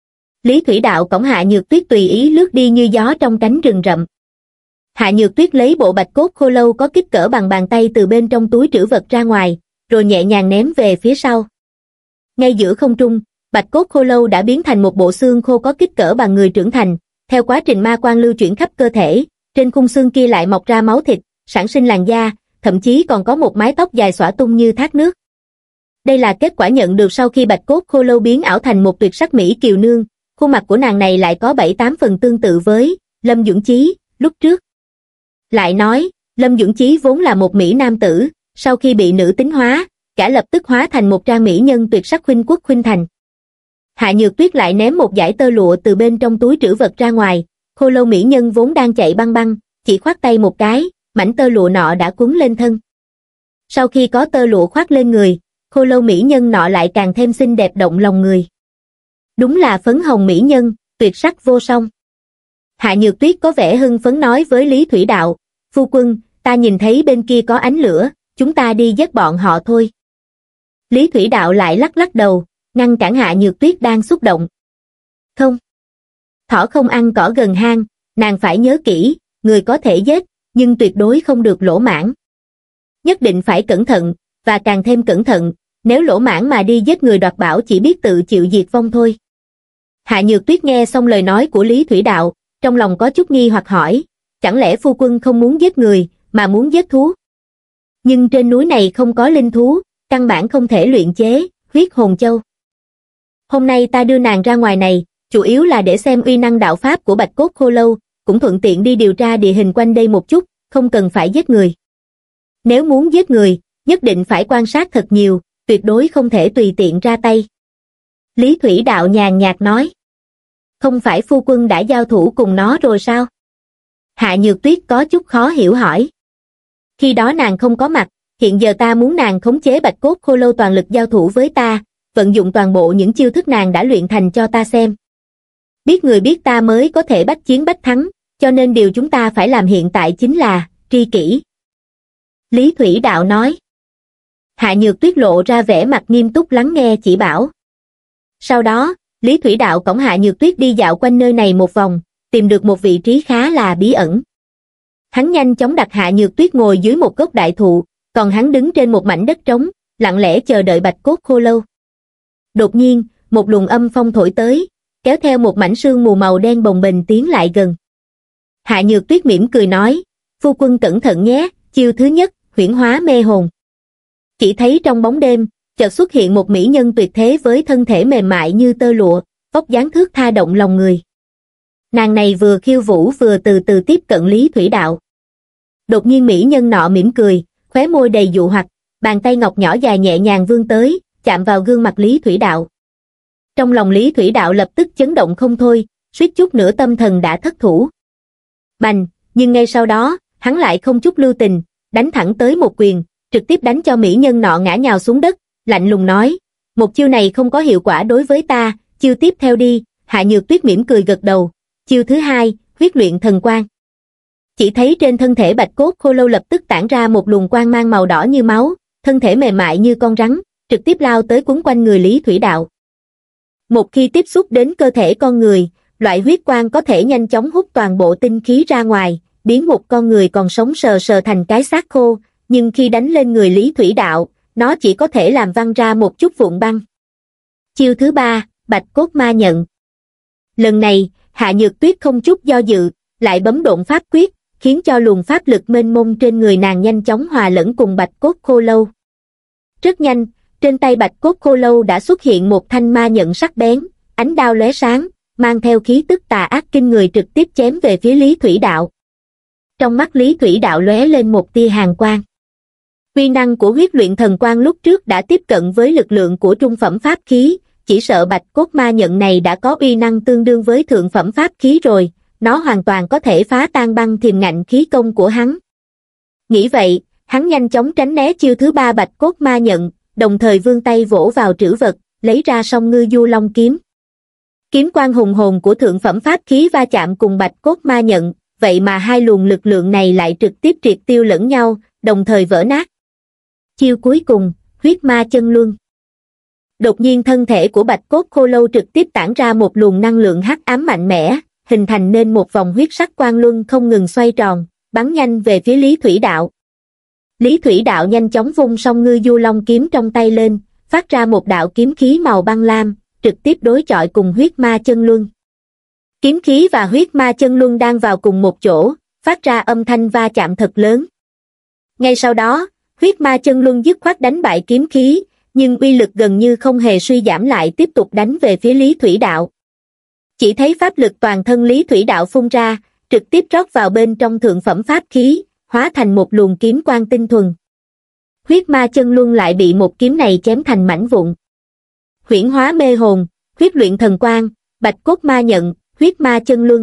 Lý Thủy Đạo cõng Hạ Nhược Tuyết tùy ý lướt đi như gió trong cánh rừng rậm. Hạ Nhược Tuyết lấy bộ bạch cốt khô lâu có kích cỡ bằng bàn tay từ bên trong túi trữ vật ra ngoài, rồi nhẹ nhàng ném về phía sau. Ngay giữa không trung, bạch cốt khô lâu đã biến thành một bộ xương khô có kích cỡ bằng người trưởng thành, theo quá trình ma quang lưu chuyển khắp cơ thể, trên khung xương kia lại mọc ra máu thịt, sản sinh làn da, thậm chí còn có một mái tóc dài xõa tung như thác nước. Đây là kết quả nhận được sau khi bạch cốt khô lâu biến ảo thành một tuyệt sắc mỹ kiều nương, khuôn mặt của nàng này lại có bảy tám phần tương tự với Lâm Dũng Chí lúc trước. Lại nói, Lâm Dũng Chí vốn là một mỹ nam tử, sau khi bị nữ tính hóa, cả lập tức hóa thành một trang mỹ nhân tuyệt sắc khuynh quốc khuynh thành. Hạ Nhược Tuyết lại ném một dải tơ lụa từ bên trong túi trữ vật ra ngoài, khô lâu mỹ nhân vốn đang chạy băng băng, chỉ khoát tay một cái, mảnh tơ lụa nọ đã quấn lên thân. Sau khi có tơ lụa khoác lên người, khô lâu mỹ nhân nọ lại càng thêm xinh đẹp động lòng người. Đúng là phấn hồng mỹ nhân, tuyệt sắc vô song. Hạ Nhược Tuyết có vẻ hưng phấn nói với Lý Thủy Đạo, phu quân, ta nhìn thấy bên kia có ánh lửa, chúng ta đi giết bọn họ thôi. Lý Thủy Đạo lại lắc lắc đầu, ngăn cản Hạ Nhược Tuyết đang xúc động. Không. Thỏ không ăn cỏ gần hang, nàng phải nhớ kỹ, người có thể giết, nhưng tuyệt đối không được lỗ mãng. Nhất định phải cẩn thận, và càng thêm cẩn thận, nếu lỗ mãng mà đi giết người đoạt bảo chỉ biết tự chịu diệt vong thôi. Hạ Nhược Tuyết nghe xong lời nói của Lý Thủy Đạo, trong lòng có chút nghi hoặc hỏi, chẳng lẽ phu quân không muốn giết người, mà muốn giết thú? Nhưng trên núi này không có linh thú, căn bản không thể luyện chế huyết hồn châu. Hôm nay ta đưa nàng ra ngoài này, chủ yếu là để xem uy năng đạo pháp của Bạch Cốt Khô Lâu, cũng thuận tiện đi điều tra địa hình quanh đây một chút, không cần phải giết người. Nếu muốn giết người, nhất định phải quan sát thật nhiều, tuyệt đối không thể tùy tiện ra tay. Lý Thủy Đạo nhàn nhạt nói. Không phải phu quân đã giao thủ cùng nó rồi sao? Hạ Nhược Tuyết có chút khó hiểu hỏi. Khi đó nàng không có mặt, hiện giờ ta muốn nàng khống chế Bạch Cốt Khô Lâu toàn lực giao thủ với ta, vận dụng toàn bộ những chiêu thức nàng đã luyện thành cho ta xem. Biết người biết ta mới có thể bách chiến bách thắng, cho nên điều chúng ta phải làm hiện tại chính là tri kỷ. Lý Thủy Đạo nói. Hạ Nhược Tuyết lộ ra vẻ mặt nghiêm túc lắng nghe chỉ bảo. Sau đó, Lý Thủy Đạo cõng Hạ Nhược Tuyết đi dạo quanh nơi này một vòng, tìm được một vị trí khá là bí ẩn. Hắn nhanh chóng đặt Hạ Nhược Tuyết ngồi dưới một gốc đại thụ, còn hắn đứng trên một mảnh đất trống, lặng lẽ chờ đợi Bạch Cốt Khô Lâu. Đột nhiên, một luồng âm phong thổi tới, kéo theo một mảnh sương mù màu đen bồng bềnh tiến lại gần. Hạ Nhược Tuyết mỉm cười nói, phu quân cẩn thận nhé, chiêu thứ nhất, huyễn hóa mê hồn. Chỉ thấy trong bóng đêm, chợt xuất hiện một mỹ nhân tuyệt thế với thân thể mềm mại như tơ lụa, vóc dáng thước tha động lòng người. Nàng này vừa khiêu vũ vừa từ từ tiếp cận Lý Thủy Đạo. Đột nhiên mỹ nhân nọ mỉm cười, khóe môi đầy dụ hoặc, bàn tay ngọc nhỏ dài nhẹ nhàng vươn tới, chạm vào gương mặt Lý Thủy Đạo. Trong lòng Lý Thủy Đạo lập tức chấn động không thôi, suýt chút nữa tâm thần đã thất thủ. Bành, nhưng ngay sau đó, hắn lại không chút lưu tình, đánh thẳng tới một quyền, trực tiếp đánh cho mỹ nhân nọ ngã nhào xuống đất, lạnh lùng nói, một chiêu này không có hiệu quả đối với ta, chiêu tiếp theo đi. Hạ Nhược Tuyết mỉm cười gật đầu. Chiêu thứ hai, huyết luyện thần quang. Chỉ thấy trên thân thể Bạch Cốt Khô Lâu lập tức tản ra một luồng quang mang màu đỏ như máu, thân thể mềm mại như con rắn, trực tiếp lao tới quấn quanh người Lý Thủy Đạo. Một khi tiếp xúc đến cơ thể con người, loại huyết quang có thể nhanh chóng hút toàn bộ tinh khí ra ngoài, biến một con người còn sống sờ sờ thành cái xác khô, nhưng khi đánh lên người Lý Thủy Đạo, nó chỉ có thể làm văng ra một chút vụn băng. Chiêu thứ ba, Bạch Cốt Ma Nhận. Lần này, Hạ Nhược Tuyết không chút do dự, lại bấm độn pháp quyết, khiến cho luồng pháp lực mênh mông trên người nàng nhanh chóng hòa lẫn cùng Bạch Cốt Khô Lâu. Rất nhanh, trên tay Bạch Cốt Khô Lâu đã xuất hiện một thanh ma nhận sắc bén, ánh đao lóe sáng, mang theo khí tức tà ác kinh người trực tiếp chém về phía Lý Thủy Đạo. Trong mắt Lý Thủy Đạo lóe lên một tia hàn quang. Uy năng của huyết luyện thần quang lúc trước đã tiếp cận với lực lượng của trung phẩm pháp khí, chỉ sợ Bạch Cốt Ma Nhận này đã có uy năng tương đương với thượng phẩm pháp khí rồi, nó hoàn toàn có thể phá tan băng thiềm ngạnh khí công của hắn. Nghĩ vậy, hắn nhanh chóng tránh né chiêu thứ ba Bạch Cốt Ma Nhận, đồng thời vươn tay vỗ vào trữ vật, lấy ra Song Ngư Du Long kiếm. Kiếm quang hùng hồn của thượng phẩm pháp khí va chạm cùng Bạch Cốt Ma Nhận, vậy mà hai luồng lực lượng này lại trực tiếp triệt tiêu lẫn nhau, đồng thời vỡ nát. Chiêu cuối cùng, huyết ma chân luân. Đột nhiên thân thể của Bạch Cốt Khô Lâu trực tiếp tản ra một luồng năng lượng hắc ám mạnh mẽ, hình thành nên một vòng huyết sắc quang luân không ngừng xoay tròn, bắn nhanh về phía Lý Thủy Đạo. Lý Thủy Đạo nhanh chóng vung Song Ngư Du Long kiếm trong tay lên, phát ra một đạo kiếm khí màu băng lam, trực tiếp đối chọi cùng huyết ma chân luân. Kiếm khí và huyết ma chân luân đang vào cùng một chỗ, phát ra âm thanh va chạm thật lớn. Ngay sau đó, huyết ma chân luân dứt khoát đánh bại kiếm khí, nhưng uy lực gần như không hề suy giảm lại tiếp tục đánh về phía Lý Thủy Đạo. Chỉ thấy pháp lực toàn thân Lý Thủy Đạo phun ra, trực tiếp rót vào bên trong thượng phẩm pháp khí, hóa thành một luồng kiếm quang tinh thuần. Huyết ma chân luân lại bị một kiếm này chém thành mảnh vụn. Huyễn hóa mê hồn, huyết luyện thần quang, Bạch Cốt Ma Nhận, huyết ma chân luân.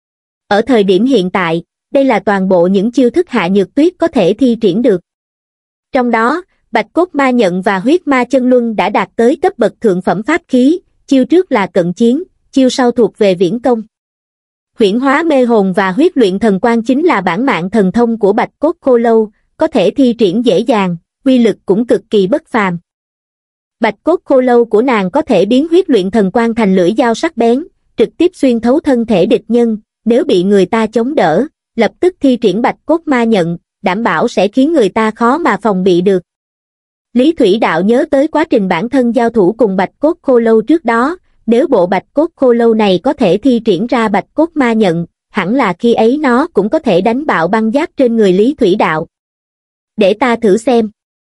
Ở thời điểm hiện tại, đây là toàn bộ những chiêu thức Hạ Nhược Tuyết có thể thi triển được. Trong đó, Bạch Cốt Ma Nhận và huyết ma chân luân đã đạt tới cấp bậc thượng phẩm pháp khí, chiêu trước là cận chiến, chiêu sau thuộc về viễn công. Huyễn hóa mê hồn và huyết luyện thần quang chính là bản mạng thần thông của Bạch Cốt Khô Lâu, có thể thi triển dễ dàng, uy lực cũng cực kỳ bất phàm. Bạch Cốt Khô Lâu của nàng có thể biến huyết luyện thần quang thành lưỡi dao sắc bén, trực tiếp xuyên thấu thân thể địch nhân, nếu bị người ta chống đỡ, lập tức thi triển Bạch Cốt Ma Nhận, đảm bảo sẽ khiến người ta khó mà phòng bị được. Lý Thủy Đạo nhớ tới quá trình bản thân giao thủ cùng Bạch Cốt Khô Lâu trước đó, nếu bộ Bạch Cốt Khô Lâu này có thể thi triển ra Bạch Cốt Ma Nhận, hẳn là khi ấy nó cũng có thể đánh bạo băng giáp trên người Lý Thủy Đạo. Để ta thử xem.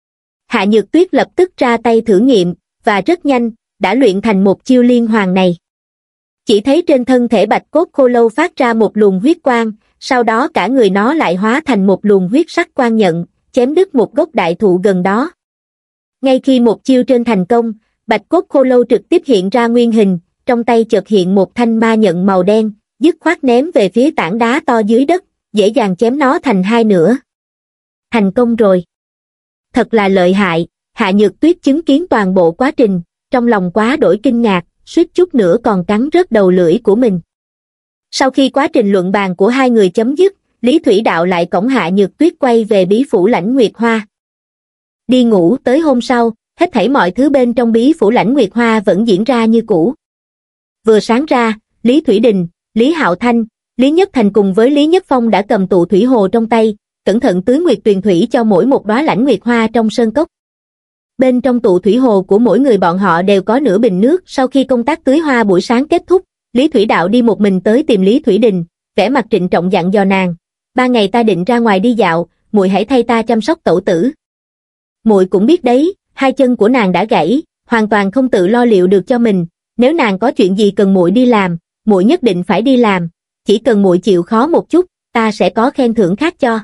Hạ Nhược Tuyết lập tức ra tay thử nghiệm, và rất nhanh, đã luyện thành một chiêu liên hoàn này. Chỉ thấy trên thân thể bạch cốt khô lâu phát ra một luồng huyết quang, sau đó cả người nó lại hóa thành một luồng huyết sắc quang nhận, chém đứt một gốc đại thụ gần đó. Ngay khi một chiêu trên thành công, bạch cốt khô lâu trực tiếp hiện ra nguyên hình, trong tay chợt hiện một thanh ma nhận màu đen, dứt khoát ném về phía tảng đá to dưới đất, dễ dàng chém nó thành hai nửa. Thành công rồi. Thật là lợi hại. Hạ Nhược Tuyết chứng kiến toàn bộ quá trình, trong lòng quá đổi kinh ngạc, suýt chút nữa còn cắn rớt đầu lưỡi của mình. Sau khi quá trình luận bàn của hai người chấm dứt, Lý Thủy Đạo lại cõng Hạ Nhược Tuyết quay về bí phủ Lãnh Nguyệt Hoa. Đi ngủ. Tới hôm sau, hết thảy mọi thứ bên trong bí phủ Lãnh Nguyệt Hoa vẫn diễn ra như cũ. Vừa sáng ra, Lý Thủy Đình, Lý Hạo Thanh, Lý Nhất Thành cùng với Lý Nhất Phong đã cầm tụ thủy hồ trong tay, cẩn thận tưới nguyệt tuyền thủy cho mỗi một đóa Lãnh Nguyệt Hoa trong sơn cốc. Bên trong tụ thủy hồ của mỗi người bọn họ đều có nửa bình nước. Sau khi công tác tưới hoa buổi sáng kết thúc, Lý Thủy Đạo đi một mình tới tìm Lý Thủy Đình, vẻ mặt trịnh trọng dặn dò nàng: ba ngày ta định ra ngoài đi dạo, muội hãy thay ta chăm sóc tẩu tử. Muội cũng biết đấy, hai chân của nàng đã gãy, hoàn toàn không tự lo liệu được cho mình, nếu nàng có chuyện gì cần muội đi làm, muội nhất định phải đi làm, chỉ cần muội chịu khó một chút, ta sẽ có khen thưởng khác cho.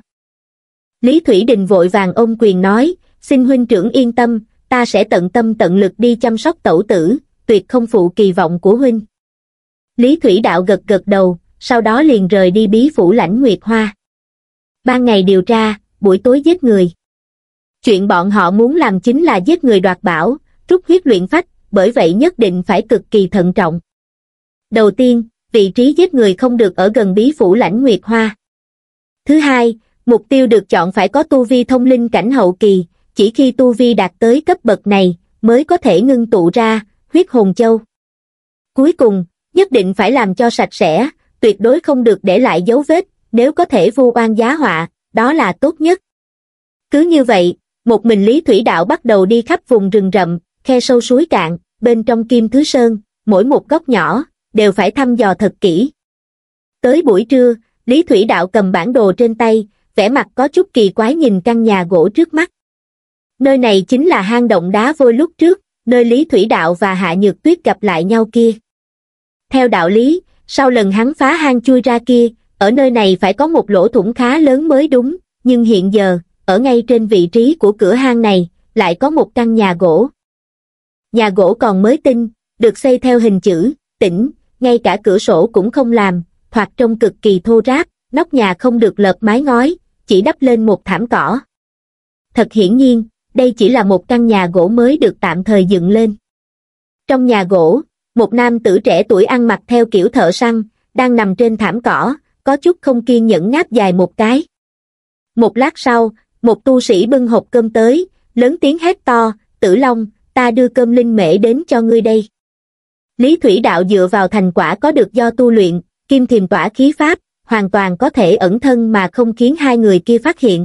Lý Thủy Đình vội vàng ôm quyền nói: xin huynh trưởng yên tâm, ta sẽ tận tâm tận lực đi chăm sóc tẩu tử, tuyệt không phụ kỳ vọng của huynh. Lý Thủy Đạo gật gật đầu, sau đó liền rời đi bí phủ Lãnh Nguyệt Hoa. Ban ngày điều tra, buổi tối giết người. Chuyện bọn họ muốn làm chính là giết người đoạt bảo, rút huyết luyện phách, bởi vậy nhất định phải cực kỳ thận trọng. Đầu tiên, vị trí giết người không được ở gần bí phủ Lãnh Nguyệt Hoa. Thứ hai, mục tiêu được chọn phải có tu vi thông linh cảnh hậu kỳ, chỉ khi tu vi đạt tới cấp bậc này mới có thể ngưng tụ ra huyết hồn châu. Cuối cùng, nhất định phải làm cho sạch sẽ, tuyệt đối không được để lại dấu vết, nếu có thể vu oan giá họa, đó là tốt nhất. Cứ như vậy, một mình Lý Thủy Đạo bắt đầu đi khắp vùng rừng rậm, khe sâu suối cạn, bên trong Kim Thứ Sơn, mỗi một góc nhỏ, đều phải thăm dò thật kỹ. Tới buổi trưa, Lý Thủy Đạo cầm bản đồ trên tay, vẻ mặt có chút kỳ quái nhìn căn nhà gỗ trước mắt. Nơi này chính là hang động đá vôi lúc trước, nơi Lý Thủy Đạo và Hạ Nhược Tuyết gặp lại nhau kia. Theo đạo lý, sau lần hắn phá hang chui ra kia, ở nơi này phải có một lỗ thủng khá lớn mới đúng, nhưng hiện giờ, ở ngay trên vị trí của cửa hang này, lại có một căn nhà gỗ. Nhà gỗ còn mới tinh, được xây theo hình chữ, tĩnh, ngay cả cửa sổ cũng không làm, thoạt trông cực kỳ thô ráp, nóc nhà không được lợp mái ngói, chỉ đắp lên một thảm cỏ. Thật hiển nhiên, đây chỉ là một căn nhà gỗ mới được tạm thời dựng lên. Trong nhà gỗ, một nam tử trẻ tuổi ăn mặc theo kiểu thợ săn, đang nằm trên thảm cỏ, có chút không kiên nhẫn ngáp dài một cái. Một lát sau, một tu sĩ bưng hộp cơm tới, lớn tiếng hét to: Tử Long, ta đưa cơm linh mễ đến cho ngươi đây. Lý Thủy Đạo dựa vào thành quả có được do tu luyện, kim thiềm tỏa khí pháp, hoàn toàn có thể ẩn thân mà không khiến hai người kia phát hiện.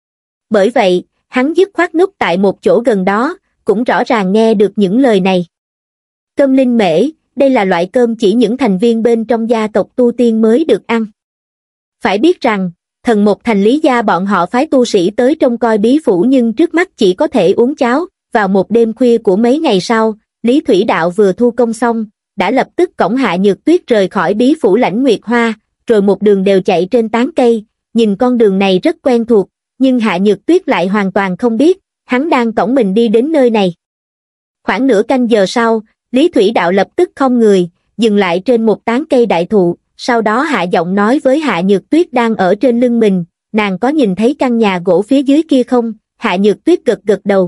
Bởi vậy, hắn dứt khoát núp tại một chỗ gần đó, cũng rõ ràng nghe được những lời này. Cơm linh mễ, đây là loại cơm chỉ những thành viên bên trong gia tộc tu tiên mới được ăn. Phải biết rằng, thần một thành Lý gia bọn họ phái tu sĩ tới trông coi bí phủ nhưng trước mắt chỉ có thể uống cháo. Vào một đêm khuya của mấy ngày sau, Lý Thủy Đạo vừa thu công xong, đã lập tức cõng Hạ Nhược Tuyết rời khỏi bí phủ Lãnh Nguyệt Hoa, rồi một đường đều chạy trên tán cây, nhìn con đường này rất quen thuộc, nhưng Hạ Nhược Tuyết lại hoàn toàn không biết, hắn đang cõng mình đi đến nơi này. Khoảng nửa canh giờ sau, Lý Thủy Đạo lập tức khom người, dừng lại trên một tán cây đại thụ, sau đó hạ giọng nói với Hạ Nhược Tuyết đang ở trên lưng mình: nàng có nhìn thấy căn nhà gỗ phía dưới kia không? Hạ Nhược Tuyết gật gật đầu.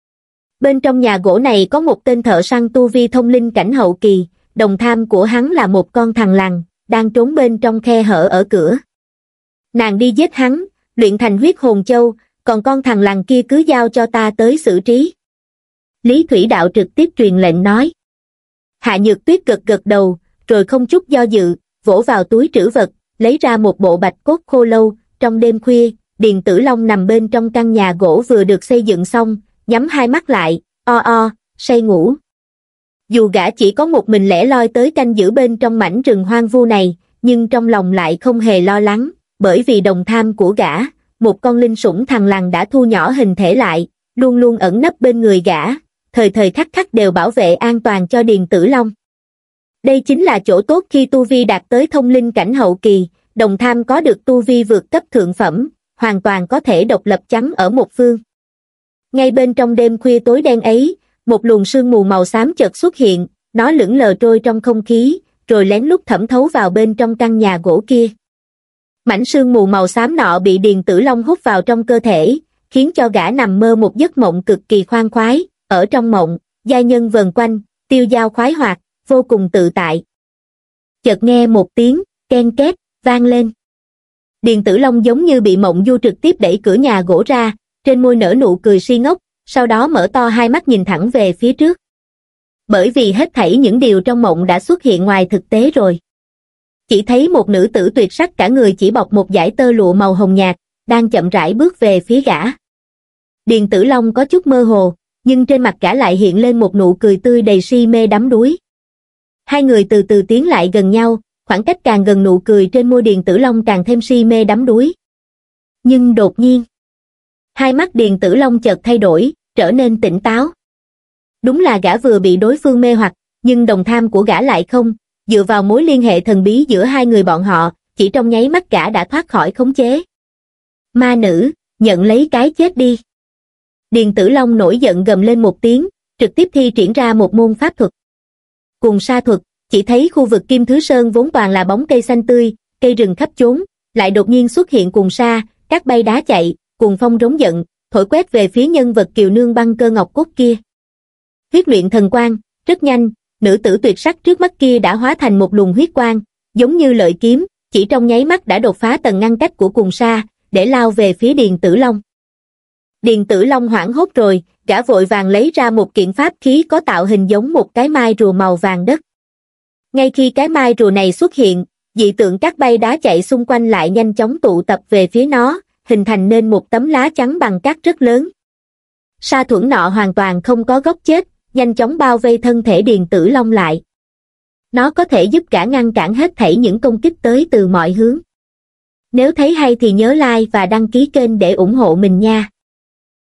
Bên trong nhà gỗ này có một tên thợ săn tu vi thông linh cảnh hậu kỳ, đồng tham của hắn là một con thằn lằn, đang trốn bên trong khe hở ở cửa. Nàng đi giết hắn, luyện thành huyết hồn châu, còn con thằn lằn kia cứ giao cho ta tới xử trí. Lý Thủy Đạo trực tiếp truyền lệnh nói. Hạ Nhược Tuyết gật gật đầu, rồi không chút do dự, vỗ vào túi trữ vật, lấy ra một bộ bạch cốt khô lâu. Trong đêm khuya, Điền Tử Long nằm bên trong căn nhà gỗ vừa được xây dựng xong, nhắm hai mắt lại, o o, say ngủ. Dù gã chỉ có một mình lẻ loi tới canh giữ bên trong mảnh rừng hoang vu này, nhưng trong lòng lại không hề lo lắng, bởi vì đồng tham của gã, một con linh sủng thằn lằn đã thu nhỏ hình thể lại, luôn luôn ẩn nấp bên người gã, thời thời khắc khắc đều bảo vệ an toàn cho Điền Tử Long. Đây chính là chỗ tốt khi tu vi đạt tới thông linh cảnh hậu kỳ, Đồng Tham có được tu vi vượt cấp thượng phẩm, hoàn toàn có thể độc lập chắn ở một phương. Ngay bên trong đêm khuya tối đen ấy, một luồng sương mù màu xám chợt xuất hiện, nó lững lờ trôi trong không khí, rồi lén lút thẩm thấu vào bên trong căn nhà gỗ kia. Mảnh sương mù màu xám nọ bị Điền Tử Long hút vào trong cơ thể, khiến cho gã nằm mơ một giấc mộng cực kỳ khoan khoái, ở trong mộng, giai nhân vần quanh, tiêu dao khoái hoạt, vô cùng tự tại. Chợt nghe một tiếng, ken két, vang lên. Điền Tử Long giống như bị mộng du trực tiếp đẩy cửa nhà gỗ ra, trên môi nở nụ cười si ngốc, sau đó mở to hai mắt nhìn thẳng về phía trước. Bởi vì hết thảy những điều trong mộng đã xuất hiện ngoài thực tế rồi. Chỉ thấy một nữ tử tuyệt sắc cả người chỉ bọc một dải tơ lụa màu hồng nhạt, đang chậm rãi bước về phía gã. Điền Tử Long có chút mơ hồ, nhưng trên mặt gã lại hiện lên một nụ cười tươi đầy si mê đắm đuối. Hai người từ từ tiến lại gần nhau, khoảng cách càng gần nụ cười trên môi Điền Tử Long càng thêm si mê đắm đuối. Nhưng đột nhiên, hai mắt Điền Tử Long chợt thay đổi, trở nên tỉnh táo. Đúng là gã vừa bị đối phương mê hoặc, nhưng Đồng Tham của gã lại không, dựa vào mối liên hệ thần bí giữa hai người bọn họ, chỉ trong nháy mắt gã đã thoát khỏi khống chế. Ma nữ, nhận lấy cái chết đi. Điền Tử Long nổi giận gầm lên một tiếng, trực tiếp thi triển ra một môn pháp thuật. Cùng sa thuật, chỉ thấy khu vực Kim Thứ Sơn vốn toàn là bóng cây xanh tươi, cây rừng khắp chốn, lại đột nhiên xuất hiện cùng sa, cát bay đá chạy, cuồng phong rống giận, thổi quét về phía nhân vật kiều nương băng cơ ngọc cốt kia. Huyết luyện thần quang, rất nhanh, nữ tử tuyệt sắc trước mắt kia đã hóa thành một luồng huyết quang, giống như lợi kiếm, chỉ trong nháy mắt đã đột phá tầng ngăn cách của cùng sa, để lao về phía Điền Tử Long. Điền Tử Long hoảng hốt rồi, gã vội vàng lấy ra một kiện pháp khí có tạo hình giống một cái mai rùa màu vàng đất. Ngay khi cái mai rùa này xuất hiện, dị tượng cát bay đá chạy xung quanh lại nhanh chóng tụ tập về phía nó, hình thành nên một tấm lá chắn bằng cát rất lớn. Sa thuẫn nọ hoàn toàn không có góc chết, nhanh chóng bao vây thân thể Điền Tử Long lại. Nó có thể giúp gã ngăn cản hết thảy những công kích tới từ mọi hướng. Nếu thấy hay thì nhớ like và đăng ký kênh để ủng hộ mình nha.